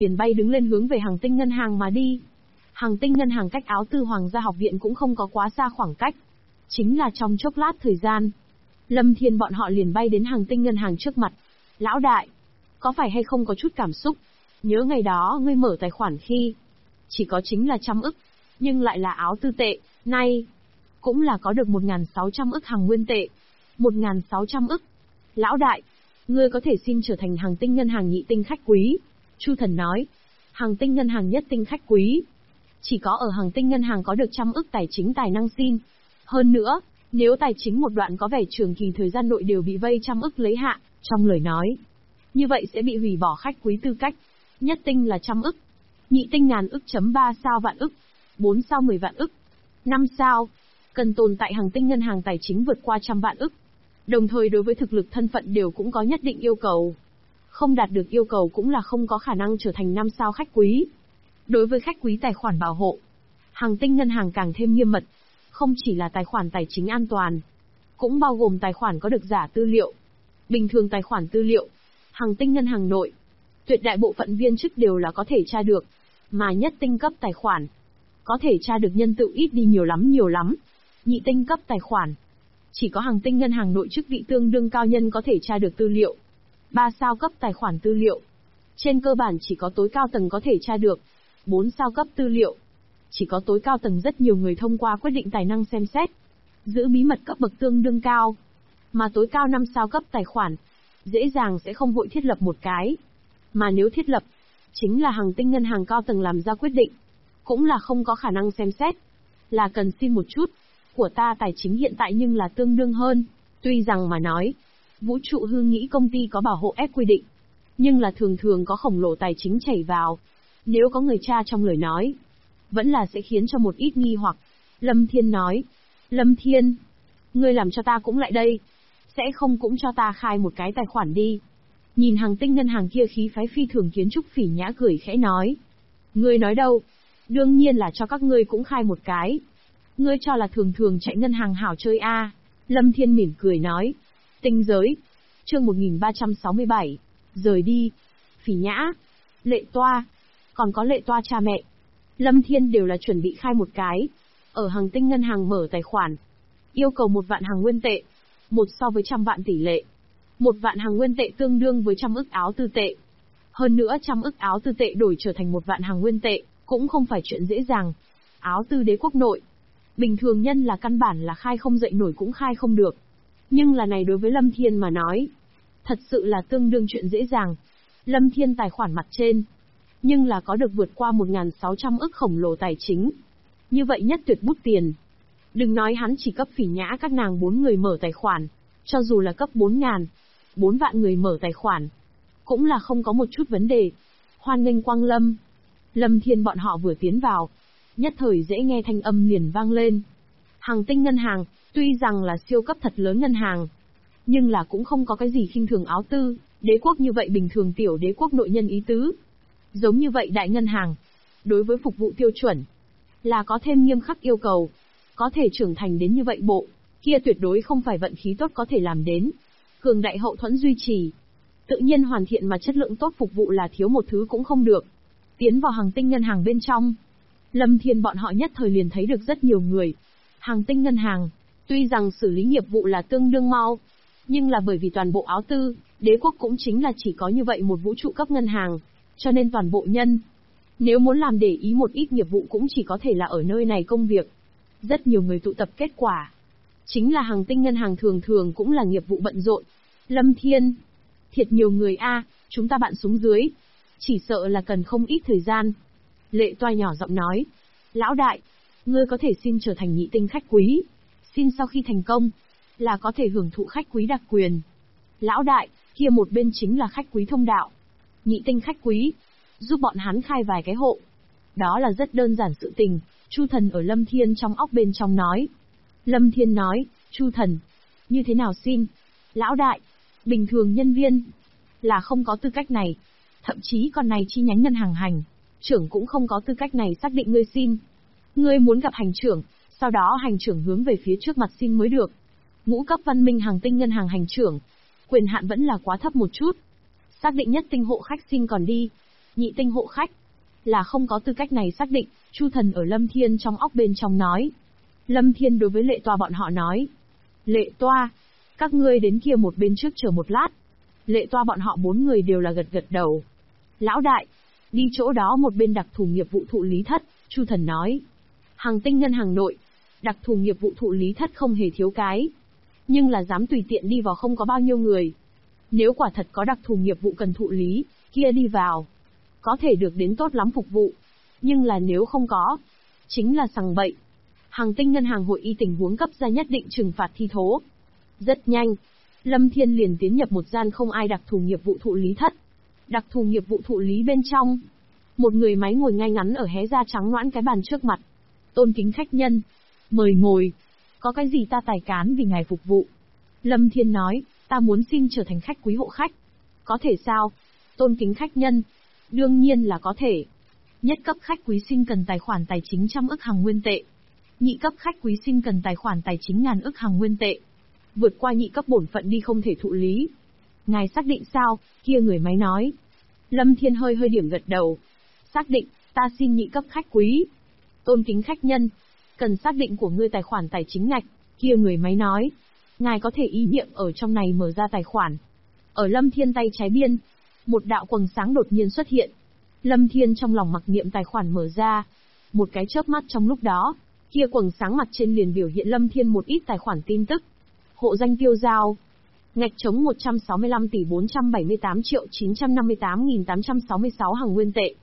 liền bay đứng lên hướng về Hằng Tinh Ngân hàng mà đi. Hằng Tinh Ngân hàng cách Áo Tư Hoàng gia học viện cũng không có quá xa khoảng cách. Chính là trong chốc lát thời gian, Lâm Thiên bọn họ liền bay đến Hằng Tinh Ngân hàng trước mặt. Lão đại, có phải hay không có chút cảm xúc? Nhớ ngày đó ngươi mở tài khoản khi chỉ có chính là 100 ức, nhưng lại là Áo Tư tệ, nay cũng là có được 1.600 ức Hằng Nguyên tệ. 1.600 ức. Lão đại, ngươi có thể xin trở thành Hằng Tinh Ngân hàng nhị tinh khách quý. Chu Thần nói, Hằng Tinh Ngân hàng nhất tinh khách quý. Chỉ có ở Hằng Tinh Ngân hàng có được 100 ức tài chính tài năng xin. Hơn nữa, nếu tài chính một đoạn có vẻ trường kỳ thời gian nội đều bị vây 100 ức lấy hạ, trong lời nói, như vậy sẽ bị hủy bỏ khách quý tư cách. Nhất tinh là 100 ức, nhị tinh ngàn ức chấm 3 sao vạn ức, 4 sao 10 vạn ức, 5 sao, cần tồn tại Hằng Tinh Ngân hàng tài chính vượt qua 100 vạn ức. Đồng thời đối với thực lực thân phận đều cũng có nhất định yêu cầu. Không đạt được yêu cầu cũng là không có khả năng trở thành 5 sao khách quý. Đối với khách quý tài khoản bảo hộ, Hằng Tinh Ngân hàng càng thêm nghiêm mật. Không chỉ là tài khoản tài chính an toàn, cũng bao gồm tài khoản có được giả tư liệu. Bình thường tài khoản tư liệu, Hằng Tinh Ngân hàng nội, tuyệt đại bộ phận viên chức đều là có thể tra được. Mà nhất tinh cấp tài khoản, có thể tra được nhân tự ít đi nhiều lắm. Nhị tinh cấp tài khoản, chỉ có Hằng Tinh Ngân hàng nội chức vị tương đương cao nhân có thể tra được tư liệu. 3 sao cấp tài khoản tư liệu, trên cơ bản chỉ có tối cao tầng có thể tra được. 4 sao cấp tư liệu, chỉ có tối cao tầng rất nhiều người thông qua quyết định tài năng xem xét, giữ bí mật cấp bậc tương đương cao. Mà tối cao 5 sao cấp tài khoản, dễ dàng sẽ không vội thiết lập một cái. Mà nếu thiết lập, chính là Hằng Tinh Ngân hàng cao tầng làm ra quyết định, cũng là không có khả năng xem xét. Là cần xin một chút, của ta tài chính hiện tại nhưng là tương đương hơn. Tuy rằng mà nói, vũ trụ hư nghĩ công ty có bảo hộ ép quy định, nhưng là thường có khổng lồ tài chính chảy vào. Nếu có người tra trong lời nói, vẫn là sẽ khiến cho một ít nghi hoặc. Lâm Thiên nói, Lâm Thiên, ngươi làm cho ta cũng lại đây, sẽ không cũng cho ta khai một cái tài khoản đi. Nhìn Hằng Tinh Ngân hàng kia khí phái phi thường Kiến Trúc Phỉ Nhã cười khẽ nói, ngươi nói đâu, đương nhiên là cho các ngươi cũng khai một cái. Ngươi cho là thường chạy ngân hàng hảo chơi a? Lâm Thiên mỉm cười nói. Tinh giới, chương 1367, rời đi. Phỉ Nhã, Lệ Toa, còn có Lệ Toa cha mẹ, Lâm Thiên đều là chuẩn bị khai một cái. Ở Hằng Tinh Ngân hàng mở tài khoản, yêu cầu 1 vạn Hằng Nguyên tệ, 1 so với 100 vạn tỷ lệ. 1 vạn Hằng Nguyên tệ tương đương với 100 ức Áo Tư tệ. Hơn nữa 100 ức Áo Tư tệ đổi trở thành 1 vạn Hằng Nguyên tệ, cũng không phải chuyện dễ dàng. Áo Tư đế quốc nội, bình thường nhân là căn bản là khai không dậy nổi cũng khai không được. Nhưng là này đối với Lâm Thiên mà nói, thật sự là tương đương chuyện dễ dàng. Lâm Thiên tài khoản mặt trên, nhưng là có được vượt qua 1.600 ức khổng lồ tài chính. Như vậy nhất tuyệt bút tiền. Đừng nói hắn chỉ cấp Phỉ Nhã các nàng 4 người mở tài khoản, cho dù là cấp 4 vạn người mở tài khoản, cũng là không có một chút vấn đề. Hoan nghênh Quang Lâm. Lâm Thiên bọn họ vừa tiến vào, nhất thời dễ nghe thanh âm liền vang lên. Hằng Tinh Ngân hàng, tuy rằng là siêu cấp thật lớn ngân hàng, nhưng là cũng không có cái gì khinh thường Áo Tư đế quốc như vậy bình thường tiểu đế quốc nội nhân ý tứ. Giống như vậy đại ngân hàng, đối với phục vụ tiêu chuẩn, là có thêm nghiêm khắc yêu cầu. Có thể trưởng thành đến như vậy bộ, kia tuyệt đối không phải vận khí tốt có thể làm đến. Cường đại hậu thuẫn duy trì, tự nhiên hoàn thiện mà chất lượng tốt phục vụ là thiếu một thứ cũng không được. Tiến vào Hằng Tinh Ngân hàng bên trong, Lâm Thiên bọn họ nhất thời liền thấy được rất nhiều người. Hằng Tinh Ngân hàng, tuy rằng xử lý nghiệp vụ là tương đương mau, nhưng là bởi vì toàn bộ Áo Tư đế quốc cũng chính là chỉ có như vậy một vũ trụ cấp ngân hàng, cho nên toàn bộ nhân, nếu muốn làm để ý một ít nghiệp vụ cũng chỉ có thể là ở nơi này công việc. Rất nhiều người tụ tập kết quả, chính là Hằng Tinh Ngân hàng thường cũng là nghiệp vụ bận rộn. Lâm Thiên, thiệt nhiều người a, chúng ta bạn xuống dưới, chỉ sợ là cần không ít thời gian. Lệ Toa nhỏ giọng nói, lão đại, ngươi có thể xin trở thành nhị tinh khách quý, xin sau khi thành công, là có thể hưởng thụ khách quý đặc quyền. Lão đại, kia một bên chính là khách quý thông đạo. Nhị tinh khách quý, giúp bọn hắn khai vài cái hộ. Đó là rất đơn giản sự tình, Chu Thần ở Lâm Thiên trong óc bên trong nói. Lâm Thiên nói, Chu Thần, như thế nào xin? Lão đại, bình thường nhân viên, là không có tư cách này. Thậm chí còn này chi nhánh ngân hàng hành trưởng cũng không có tư cách này xác định ngươi xin. Ngươi muốn gặp hành trưởng, sau đó hành trưởng hướng về phía trước mặt xin mới được. Ngũ cấp văn minh Hằng Tinh ngân hàng hành trưởng, quyền hạn vẫn là quá thấp một chút. Xác định nhất tinh hộ khách xin còn đi. Nhị tinh hộ khách. Là không có tư cách này xác định, Chu Thần ở Lâm Thiên trong óc bên trong nói. Lâm Thiên đối với Lệ Toa bọn họ nói. Lệ Toa, các ngươi đến kia một bên trước chờ một lát. Lệ Toa bọn họ 4 người đều là gật gật đầu. Lão đại, đi chỗ đó một bên đặc thù nghiệp vụ thụ lý thất, Chu Thần nói. Hàng tinh ngân hàng nội, đặc thù nghiệp vụ thụ lý thất không hề thiếu cái. Nhưng là dám tùy tiện đi vào không có bao nhiêu người. Nếu quả thật có đặc thù nghiệp vụ cần thụ lý, kia đi vào. Có thể được đến tốt lắm phục vụ. Nhưng là nếu không có, chính là sằng bậy. Hàng tinh ngân hàng hội y tình huống cấp ra nhất định trừng phạt thi thố. Rất nhanh, Lâm Thiên liền tiến nhập một gian không ai đặc thù nghiệp vụ thụ lý thất. Đặc thù nghiệp vụ thụ lý bên trong. Một người máy ngồi ngay ngắn ở hé ra trắng noãn cái bàn trước mặt. Tôn kính khách nhân. Mời ngồi. Có cái gì ta tài cán vì ngài phục vụ. Lâm Thiên nói, ta muốn xin trở thành khách quý hộ khách. Có thể sao? Tôn kính khách nhân. Đương nhiên là có thể. Nhất cấp khách quý xin cần tài khoản tài chính 100 ức hàng nguyên tệ. Nhị cấp khách quý xin cần tài khoản tài chính 1000 ức hàng nguyên tệ. Vượt qua nhị cấp bổn phận đi không thể thụ lý. Ngài xác định sao? Kia người máy nói. Lâm Thiên hơi điểm gật đầu. Xác định, ta xin nhị cấp khách quý. Tôn kính khách nhân. Cần xác định của ngươi tài khoản tài chính ngạch. Kia người máy nói. Ngài có thể ý niệm ở trong này mở ra tài khoản. Ở Lâm Thiên tay trái biên, một đạo quầng sáng đột nhiên xuất hiện. Lâm Thiên trong lòng mặc niệm tài khoản mở ra. Một cái chớp mắt trong lúc đó, kia quầng sáng mặt trên liền biểu hiện Lâm Thiên một ít tài khoản tin tức. Hộ danh tiêu giao. Ngạch trống 165 tỷ 478 triệu 958.866 hàng nguyên tệ.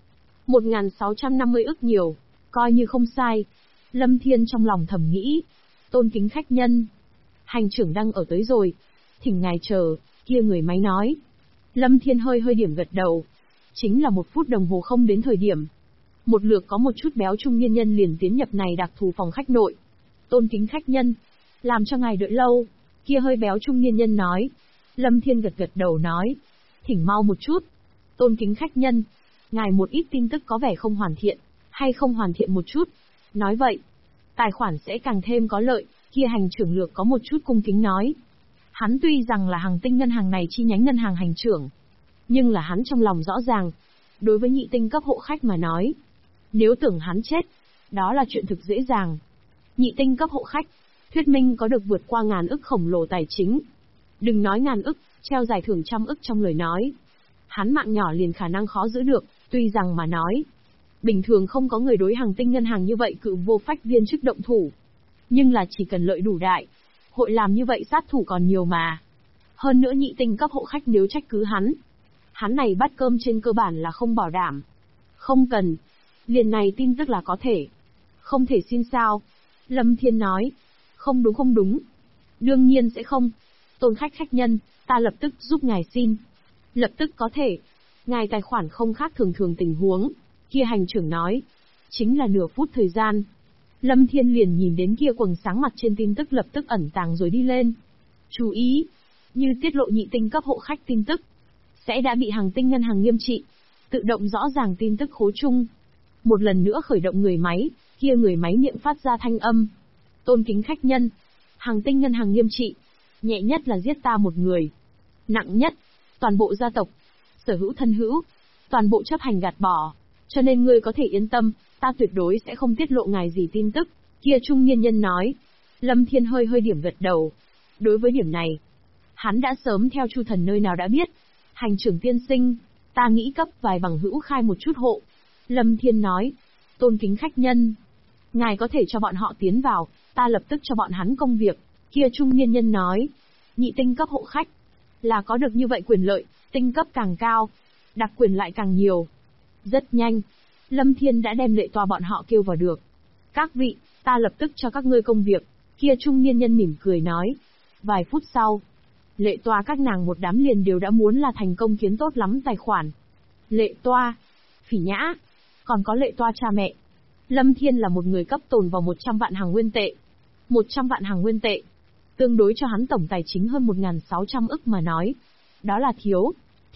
1.650 ức nhiều, coi như không sai. Lâm Thiên trong lòng thầm nghĩ. Tôn kính khách nhân. Hành trưởng đang ở tới rồi. Thỉnh ngài chờ, kia người máy nói. Lâm Thiên hơi điểm gật đầu. Chính là 1 phút đồng hồ không đến thời điểm. Một lượt có một chút béo trung niên nhân liền tiến nhập này đặc thù phòng khách nội. Tôn kính khách nhân. Làm cho ngài đợi lâu. Kia hơi béo trung niên nhân nói. Lâm Thiên gật đầu nói. Thỉnh mau một chút. Tôn kính khách nhân. Ngài một ít tin tức có vẻ không hoàn thiện. Hay không hoàn thiện một chút. Nói vậy, tài khoản sẽ càng thêm có lợi. Kia hành trưởng lược có một chút cung kính nói. Hắn tuy rằng là hàng tinh ngân hàng này chi nhánh ngân hàng hành trưởng. Nhưng là hắn trong lòng rõ ràng. Đối với nhị tinh cấp hộ khách mà nói. Nếu tưởng hắn chết, đó là chuyện thực dễ dàng. Nhị tinh cấp hộ khách, thuyết minh có được vượt qua 1000 ức khổng lồ tài chính. Đừng nói 1000 ức, treo giải thưởng 100 ức trong lời nói. Hắn mạng nhỏ liền khả năng khó giữ được, tuy rằng mà nói. Bình thường không có người đối hàng tinh ngân hàng như vậy cự vô phách viên chức động thủ. Nhưng là chỉ cần lợi đủ đại. Hội làm như vậy sát thủ còn nhiều mà. Hơn nữa nhị tinh cấp hộ khách nếu trách cứ hắn. Hắn này bát cơm trên cơ bản là không bảo đảm. Không cần. Liền này tin tức là có thể. Không thể xin sao? Lâm Thiên nói. Không đúng. Đương nhiên sẽ không. Tôn khách nhân, ta lập tức giúp ngài xin. Lập tức có thể. Ngài tài khoản không khác thường tình huống. Kia hành trưởng nói. Chính là nửa phút thời gian. Lâm Thiên liền nhìn đến kia quầng sáng mặt trên tin tức lập tức ẩn tàng rồi đi lên. Chú ý. Như tiết lộ nhị tinh cấp hộ khách tin tức. Sẽ đã bị hàng tinh ngân hàng nghiêm trị. Tự động rõ ràng tin tức khố chung. Một lần nữa khởi động người máy, kia người máy miệng phát ra thanh âm. Tôn kính khách nhân. Hàng tinh ngân hàng nghiêm trị. Nhẹ nhất là giết ta một người. Nặng nhất, toàn bộ gia tộc, sở hữu thân hữu, toàn bộ chấp hành gạt bỏ. Cho nên ngươi có thể yên tâm, ta tuyệt đối sẽ không tiết lộ ngài gì tin tức. Kia trung niên nhân nói. Lâm Thiên hơi điểm gật đầu. Đối với điểm này, hắn đã sớm theo Chu Thần nơi nào đã biết. Hành trưởng tiên sinh, ta nghĩ cấp vài bằng hữu khai một chút hộ. Lâm Thiên nói. Tôn kính khách nhân. Ngài có thể cho bọn họ tiến vào, ta lập tức cho bọn hắn công việc. Kia trung niên nhân nói. Nhị tinh cấp hộ khách. Là có được như vậy quyền lợi, tinh cấp càng cao. Đặc quyền lại càng nhiều. Rất nhanh. Lâm Thiên đã đem Lệ Toa bọn họ kêu vào được. Các vị, ta lập tức cho các ngươi công việc. Kia trung niên nhân mỉm cười nói. Vài phút sau. Lệ Toa các nàng một đám liền đều đã muốn là thành công kiến tốt lắm tài khoản. Lệ Toa. Phỉ Nhã. Còn có Lệ Toa cha mẹ. Lâm Thiên là một người cấp tồn vào 100 vạn hàng nguyên tệ. 100 vạn hàng nguyên tệ. Tương đối cho hắn tổng tài chính hơn 1.600 ức mà nói. Đó là thiếu.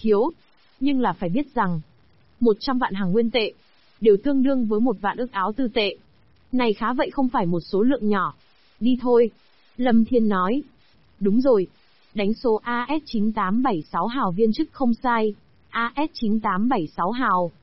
Nhưng là phải biết rằng. 100 vạn hàng nguyên tệ. Đều tương đương với 1 vạn ức áo tư tệ. Này khá vậy không phải một số lượng nhỏ. Đi thôi. Lâm Thiên nói. Đúng rồi. Đánh số AS9876 hào viên chức không sai. AS9876 hào.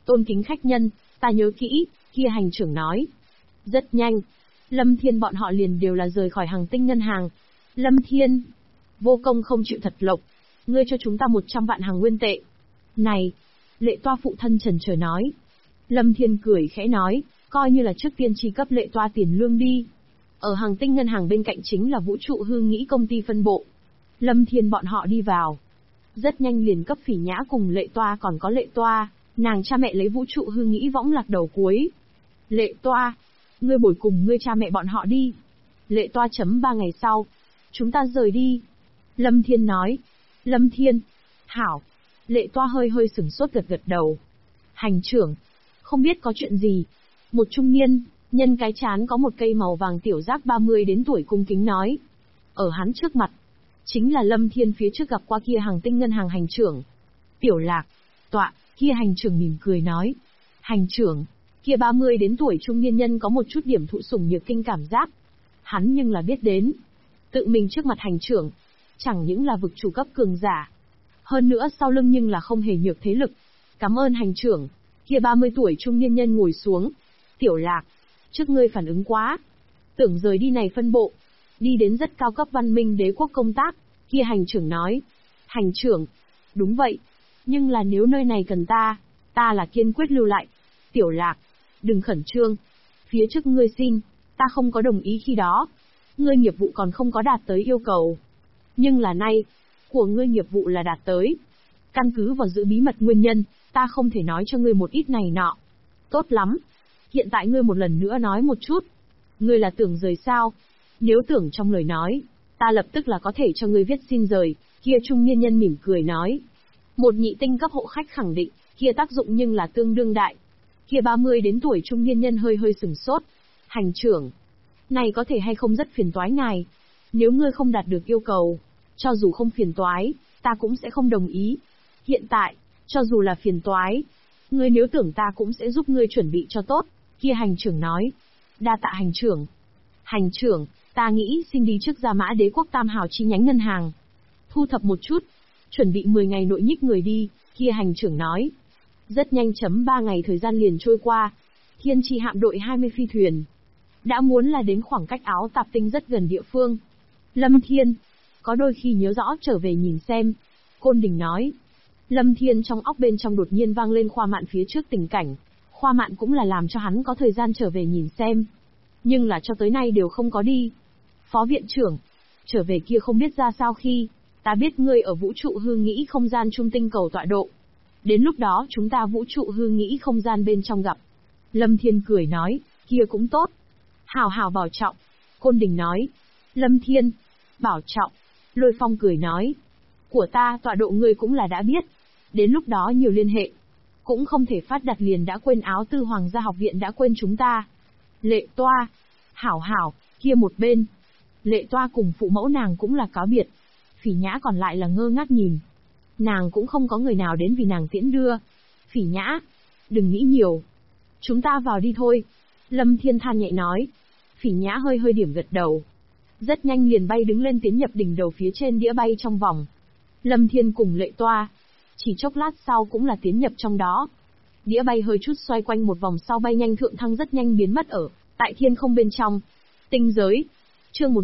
Tôn kính khách nhân, ta nhớ kỹ, kia hành trưởng nói. Rất nhanh, Lâm Thiên bọn họ liền đều là rời khỏi Hằng Tinh ngân hàng. Lâm Thiên, vô công không chịu thật lộc, ngươi cho chúng ta 100 vạn hàng nguyên tệ. Này, Lệ Toa phụ thân trần chờ nói. Lâm Thiên cười khẽ nói, coi như là trước tiên chi cấp Lệ Toa tiền lương đi. Ở Hằng Tinh ngân hàng bên cạnh chính là Vũ trụ hư nghĩ công ty phân bộ. Lâm Thiên bọn họ đi vào. Rất nhanh liền cấp Phỉ Nhã cùng Lệ Toa còn có Lệ Toa, nàng cha mẹ lấy Vũ trụ hư nghĩ võng lạc đầu cuối. Lệ Toa, ngươi bồi cùng ngươi cha mẹ bọn họ đi. Lệ Toa chấm 3 ngày sau. Chúng ta rời đi. Lâm Thiên nói. Lâm Thiên. Hảo. Lệ Toa hơi hơi sửng sốt gật gật đầu. Hành trưởng. Không biết có chuyện gì. Một trung niên, nhân cái chán có một cây màu vàng tiểu giác 30 đến tuổi cung kính nói. Ở hắn trước mặt, chính là Lâm Thiên phía trước gặp qua kia Hằng Tinh ngân hàng hành trưởng. Tiểu Lạc. Tọa, kia hành trưởng mỉm cười nói. Hành trưởng. Kia 30 đến tuổi trung niên nhân có một chút điểm thụ sủng nhược kinh cảm giác. Hắn nhưng là biết đến. Tự mình trước mặt hành trưởng. Chẳng những là vực chủ cấp cường giả. Hơn nữa sau lưng nhưng là không hề nhược thế lực. Cảm ơn hành trưởng. Kia 30 tuổi trung niên nhân ngồi xuống. Tiểu Lạc. Trước ngươi phản ứng quá. Tưởng rời đi này phân bộ. Đi đến rất cao cấp văn minh đế quốc công tác. Kia hành trưởng nói. Hành trưởng. Đúng vậy. Nhưng là nếu nơi này cần ta là kiên quyết lưu lại. Tiểu Lạc. Đừng khẩn trương. Phía trước ngươi xin, ta không có đồng ý khi đó. Ngươi nghiệp vụ còn không có đạt tới yêu cầu. Nhưng là nay, của ngươi nghiệp vụ là đạt tới. Căn cứ vào giữ bí mật nguyên nhân, ta không thể nói cho ngươi một ít này nọ. Tốt lắm. Hiện tại ngươi một lần nữa nói một chút. Ngươi là tưởng rời sao? Nếu tưởng trong lời nói, ta lập tức là có thể cho ngươi viết xin rời. Kia trung niên nhân mỉm cười nói. Một nhị tinh cấp hộ khách khẳng định, kia tác dụng nhưng là tương đương đại. Kia 30 đến tuổi trung niên nhân hơi hơi sửng sốt. Hành trưởng. Này có thể hay không rất phiền toái ngài. Nếu ngươi không đạt được yêu cầu, cho dù không phiền toái, ta cũng sẽ không đồng ý. Hiện tại, cho dù là phiền toái, ngươi nếu tưởng ta cũng sẽ giúp ngươi chuẩn bị cho tốt. Kia hành trưởng nói. Đa tạ hành trưởng. Hành trưởng, ta nghĩ xin đi trước Gia Mã Đế quốc Tam Hào chi nhánh ngân hàng. Thu thập một chút. Chuẩn bị 10 ngày nội nhích người đi. Kia hành trưởng nói. Rất nhanh chấm 3 ngày thời gian liền trôi qua. Thiên Chi hạm đội 20 phi thuyền. Đã muốn là đến khoảng cách Áo Tạp Tinh rất gần địa phương. Lâm Thiên. Có đôi khi nhớ rõ trở về nhìn xem. Côn Đình nói. Lâm Thiên trong óc bên trong đột nhiên vang lên Khoa Mạn phía trước tình cảnh. Khoa Mạn cũng là làm cho hắn có thời gian trở về nhìn xem. Nhưng là cho tới nay đều không có đi. Phó viện trưởng. Trở về kia không biết ra sao khi. Ta biết ngươi ở vũ trụ hư nghĩ không gian trung tinh cầu tọa độ. Đến lúc đó chúng ta vũ trụ hư nghĩ không gian bên trong gặp. Lâm Thiên cười nói, kia cũng tốt. Hảo hảo bảo trọng. Côn Đình nói. Lâm Thiên. Bảo trọng. Lôi Phong cười nói. Của ta tọa độ ngươi cũng là đã biết. Đến lúc đó nhiều liên hệ. Cũng không thể phát đặt liền đã quên áo tư hoàng gia học viện đã quên chúng ta. Lệ Toa. Hảo hảo, kia một bên. Lệ Toa cùng phụ mẫu nàng cũng là cáo biệt. Phỉ Nhã còn lại là ngơ ngác nhìn. Nàng cũng không có người nào đến vì nàng tiễn đưa. Phỉ Nhã. Đừng nghĩ nhiều. Chúng ta vào đi thôi. Lâm Thiên than nhẹ nói. Phỉ Nhã hơi hơi điểm gật đầu. Rất nhanh liền bay đứng lên tiến nhập đỉnh đầu phía trên đĩa bay trong vòng. Lâm Thiên cùng Lệ Toa. Chỉ chốc lát sau cũng là tiến nhập trong đó. Đĩa bay hơi chút xoay quanh một vòng sau bay nhanh thượng thăng rất nhanh biến mất ở tại thiên không bên trong. Tinh giới. Chương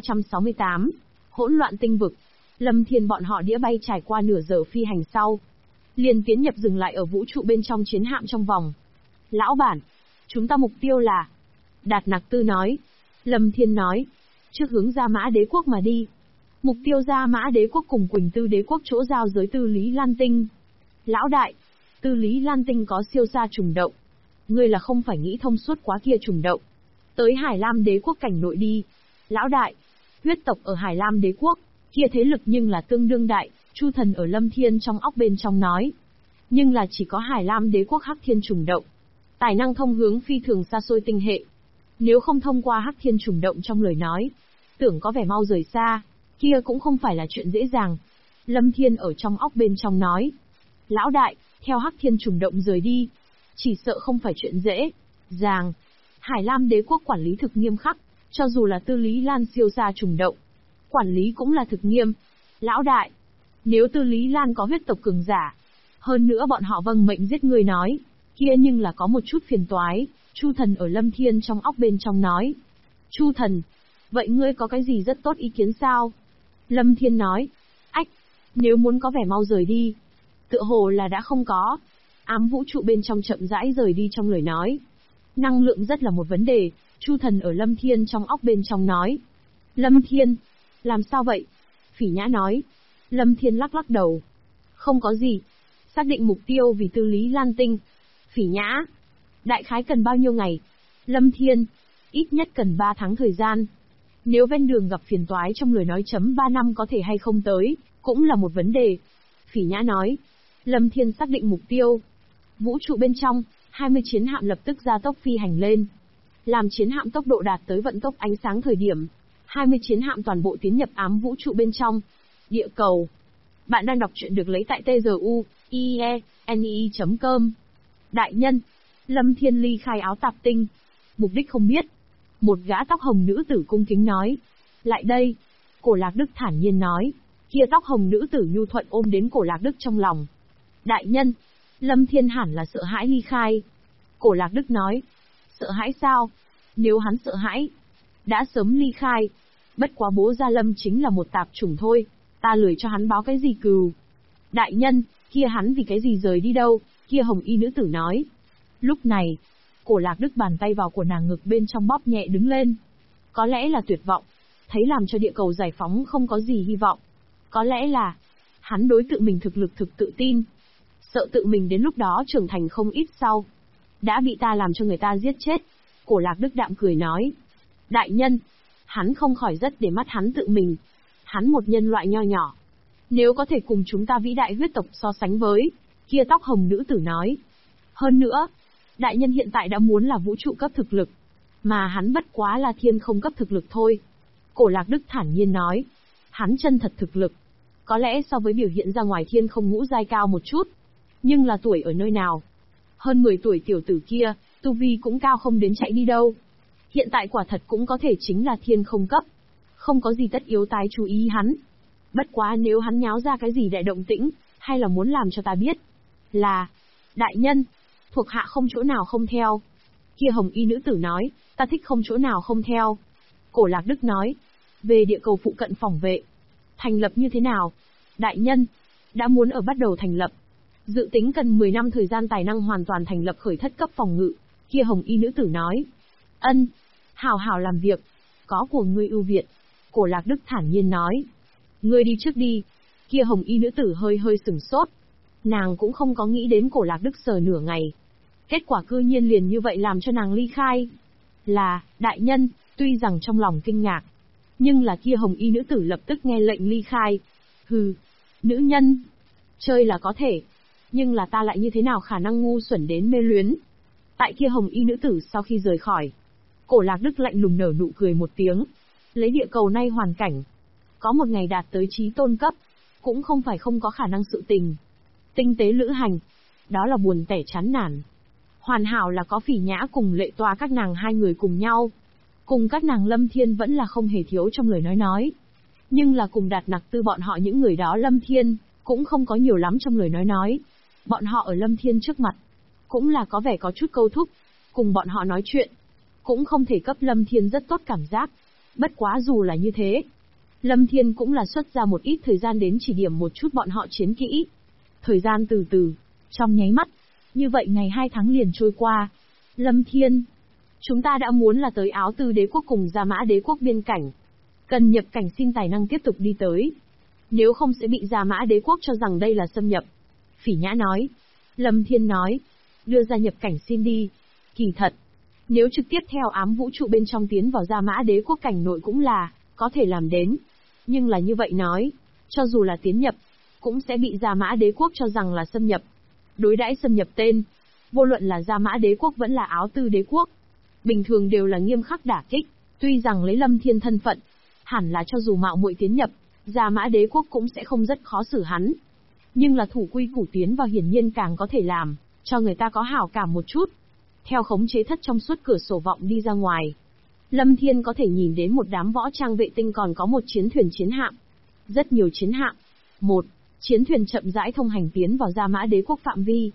1368. Hỗn loạn tinh vực. Lâm Thiên bọn họ đĩa bay trải qua nửa giờ phi hành sau. Liền tiến nhập dừng lại ở vũ trụ bên trong chiến hạm trong vòng. Lão bản. Chúng ta mục tiêu là. Đạt Nặc Tư nói. Lâm Thiên nói. Trước hướng Gia Mã Đế quốc mà đi. Mục tiêu Gia Mã Đế quốc cùng Quỳnh Tư Đế quốc chỗ giao giới Tư Lý Lan Tinh. Lão đại. Tư Lý Lan Tinh có siêu xa trùng động. Ngươi là không phải nghĩ thông suốt quá kia trùng động. Tới Hải Lam Đế quốc cảnh nội đi. Lão đại. Huyết tộc ở Hải Lam Đế quốc. Kia thế lực nhưng là tương đương đại. Chu thần ở Lâm Thiên trong óc bên trong nói. Nhưng là chỉ có Hải Lam Đế quốc Hắc Thiên trùng động. Tài năng thông hướng phi thường xa xôi tinh hệ. Nếu không thông qua Hắc Thiên trùng động trong lời nói, tưởng có vẻ mau rời xa, kia cũng không phải là chuyện dễ dàng. Lâm Thiên ở trong óc bên trong nói. Lão đại, theo Hắc Thiên trùng động rời đi, chỉ sợ không phải chuyện dễ dàng. Hải Lam Đế quốc quản lý thực nghiêm khắc, cho dù là Tư Lý Lan siêu xa trùng động, quản lý cũng là thực nghiêm. Lão đại, nếu Tư Lý Lan có huyết tộc cường giả, hơn nữa bọn họ vâng mệnh giết người nói, Kia nhưng là có một chút phiền toái, Chu Thần ở Lâm Thiên trong óc bên trong nói. Chu Thần, vậy ngươi có cái gì rất tốt ý kiến sao? Lâm Thiên nói. Ách, nếu muốn có vẻ mau rời đi. Tựa hồ là đã không có. Ám vũ trụ bên trong chậm rãi rời đi trong lời nói. Năng lượng rất là một vấn đề, Chu Thần ở Lâm Thiên trong óc bên trong nói. Lâm Thiên, làm sao vậy? Phỉ Nhã nói. Lâm Thiên lắc lắc đầu. Không có gì. Xác định mục tiêu vì Tư Lý Lan Tinh. Phỉ Nhã. Đại khái cần bao nhiêu ngày? Lâm Thiên. Ít nhất cần 3 tháng thời gian. Nếu ven đường gặp phiền toái trong lời nói chấm 3 năm có thể hay không tới, cũng là một vấn đề. Phỉ Nhã nói. Lâm Thiên xác định mục tiêu. Vũ trụ bên trong, 20 chiến hạm lập tức ra tốc phi hành lên. Làm chiến hạm tốc độ đạt tới vận tốc ánh sáng thời điểm, 20 chiến hạm toàn bộ tiến nhập ám vũ trụ bên trong. Địa cầu. Bạn đang đọc truyện được lấy tại truiei.com. Đại nhân. Lâm Thiên ly khai áo tạp tinh. Mục đích không biết. Một gã tóc hồng nữ tử cung kính nói. Lại đây. Cổ Lạc Đức thản nhiên nói. Kia tóc hồng nữ tử nhu thuận ôm đến Cổ Lạc Đức trong lòng. Đại nhân. Lâm Thiên hẳn là sợ hãi ly khai. Cổ Lạc Đức nói. Sợ hãi sao? Nếu hắn sợ hãi, đã sớm ly khai. Bất quá bố Gia Lâm chính là một tạp chủng thôi, ta lười cho hắn báo cái gì cừu. Đại nhân, kia hắn vì cái gì rời đi đâu? Kia hồng y nữ tử nói. Lúc này, Cổ Lạc Đức bàn tay vào của nàng ngực bên trong bóp nhẹ đứng lên. Có lẽ là tuyệt vọng, thấy làm cho địa cầu giải phóng không có gì hy vọng. Có lẽ là, hắn đối tự mình thực lực thực tự tin. Sợ tự mình đến lúc đó trưởng thành không ít sau. Đã bị ta làm cho người ta giết chết. Cổ Lạc Đức đạm cười nói. Đại nhân, hắn không khỏi rất để mắt hắn tự mình. Hắn một nhân loại nho nhỏ. Nếu có thể cùng chúng ta vĩ đại huyết tộc so sánh với, kia tóc hồng nữ tử nói. Hơn nữa, đại nhân hiện tại đã muốn là vũ trụ cấp thực lực, mà hắn bất quá là thiên không cấp thực lực thôi. Cổ Lạc Đức thản nhiên nói. Hắn chân thật thực lực, có lẽ so với biểu hiện ra ngoài thiên không ngũ giai cao một chút. Nhưng là tuổi ở nơi nào? Hơn 10 tuổi tiểu tử kia, tu vi cũng cao không đến chạy đi đâu. Hiện tại quả thật cũng có thể chính là thiên không cấp. Không có gì tất yếu tái chú ý hắn. Bất quá nếu hắn nháo ra cái gì đại động tĩnh, hay là muốn làm cho ta biết. Là, đại nhân, thuộc hạ không chỗ nào không theo. Kia hồng y nữ tử nói, ta thích không chỗ nào không theo. Cổ Lạc Đức nói, về địa cầu phụ cận phòng vệ. Thành lập như thế nào? Đại nhân, đã muốn ở bắt đầu thành lập. Dự tính cần 10 năm thời gian tài năng hoàn toàn thành lập khởi thất cấp phòng ngự. Kia hồng y nữ tử nói. Ân, hào hào làm việc. Có của ngươi ưu việt. Cổ Lạc Đức thản nhiên nói. Ngươi đi trước đi. Kia hồng y nữ tử hơi hơi sửng sốt. Nàng cũng không có nghĩ đến Cổ Lạc Đức sờ nửa ngày. Kết quả cư nhiên liền như vậy làm cho nàng ly khai. Là, đại nhân, tuy rằng trong lòng kinh ngạc. Nhưng là kia hồng y nữ tử lập tức nghe lệnh ly khai. Hừ, nữ nhân. Chơi là có thể. Nhưng là ta lại như thế nào khả năng ngu xuẩn đến mê luyến. Tại kia hồng y nữ tử sau khi rời khỏi. Cổ Lạc Đức lạnh lùng nở nụ cười một tiếng. Lấy địa cầu nay hoàn cảnh. Có một ngày đạt tới chí tôn cấp. Cũng không phải không có khả năng sự tình. Tinh tế lữ hành. Đó là buồn tẻ chán nản. Hoàn hảo là có Phỉ Nhã cùng Lệ Toa các nàng hai người cùng nhau. Cùng các nàng Lâm Thiên vẫn là không hề thiếu trong lời nói. Nhưng là cùng Đạt Nặc Tư bọn họ những người đó Lâm Thiên, cũng không có nhiều lắm trong lời nói. Bọn họ ở Lâm Thiên trước mặt, cũng là có vẻ có chút câu thúc. Cùng bọn họ nói chuyện, cũng không thể cấp Lâm Thiên rất tốt cảm giác. Bất quá dù là như thế, Lâm Thiên cũng là xuất ra một ít thời gian đến chỉ điểm một chút bọn họ chiến kỹ. Thời gian từ từ, trong nháy mắt, như vậy ngày 2 tháng liền trôi qua. Lâm Thiên, chúng ta đã muốn là tới Áo Tư đế quốc cùng Gia Mã đế quốc biên cảnh. Cần nhập cảnh xin tài năng tiếp tục đi tới. Nếu không sẽ bị Gia Mã đế quốc cho rằng đây là xâm nhập. Phỉ Nhã nói. Lâm Thiên nói. Đưa ra nhập cảnh xin đi. Kỳ thật, nếu trực tiếp theo ám vũ trụ bên trong tiến vào Gia Mã đế quốc cảnh nội cũng là, có thể làm đến. Nhưng là như vậy nói, cho dù là tiến nhập, cũng sẽ bị Gia Mã đế quốc cho rằng là xâm nhập. Đối đãi xâm nhập tên, vô luận là Gia Mã đế quốc vẫn là Áo Tư đế quốc. Bình thường đều là nghiêm khắc đả kích, tuy rằng lấy Lâm Thiên thân phận, hẳn là cho dù mạo muội tiến nhập, Gia Mã đế quốc cũng sẽ không rất khó xử hắn. Nhưng là thủ quy củ tiến vào hiển nhiên càng có thể làm, cho người ta có hảo cảm một chút. Theo khống chế thất trong suốt cửa sổ vọng đi ra ngoài. Lâm Thiên có thể nhìn đến một đám võ trang vệ tinh còn có một chiến thuyền chiến hạm. Rất nhiều chiến hạm. Một, chiến thuyền chậm rãi thông hành tiến vào Gia Mã đế quốc phạm vi.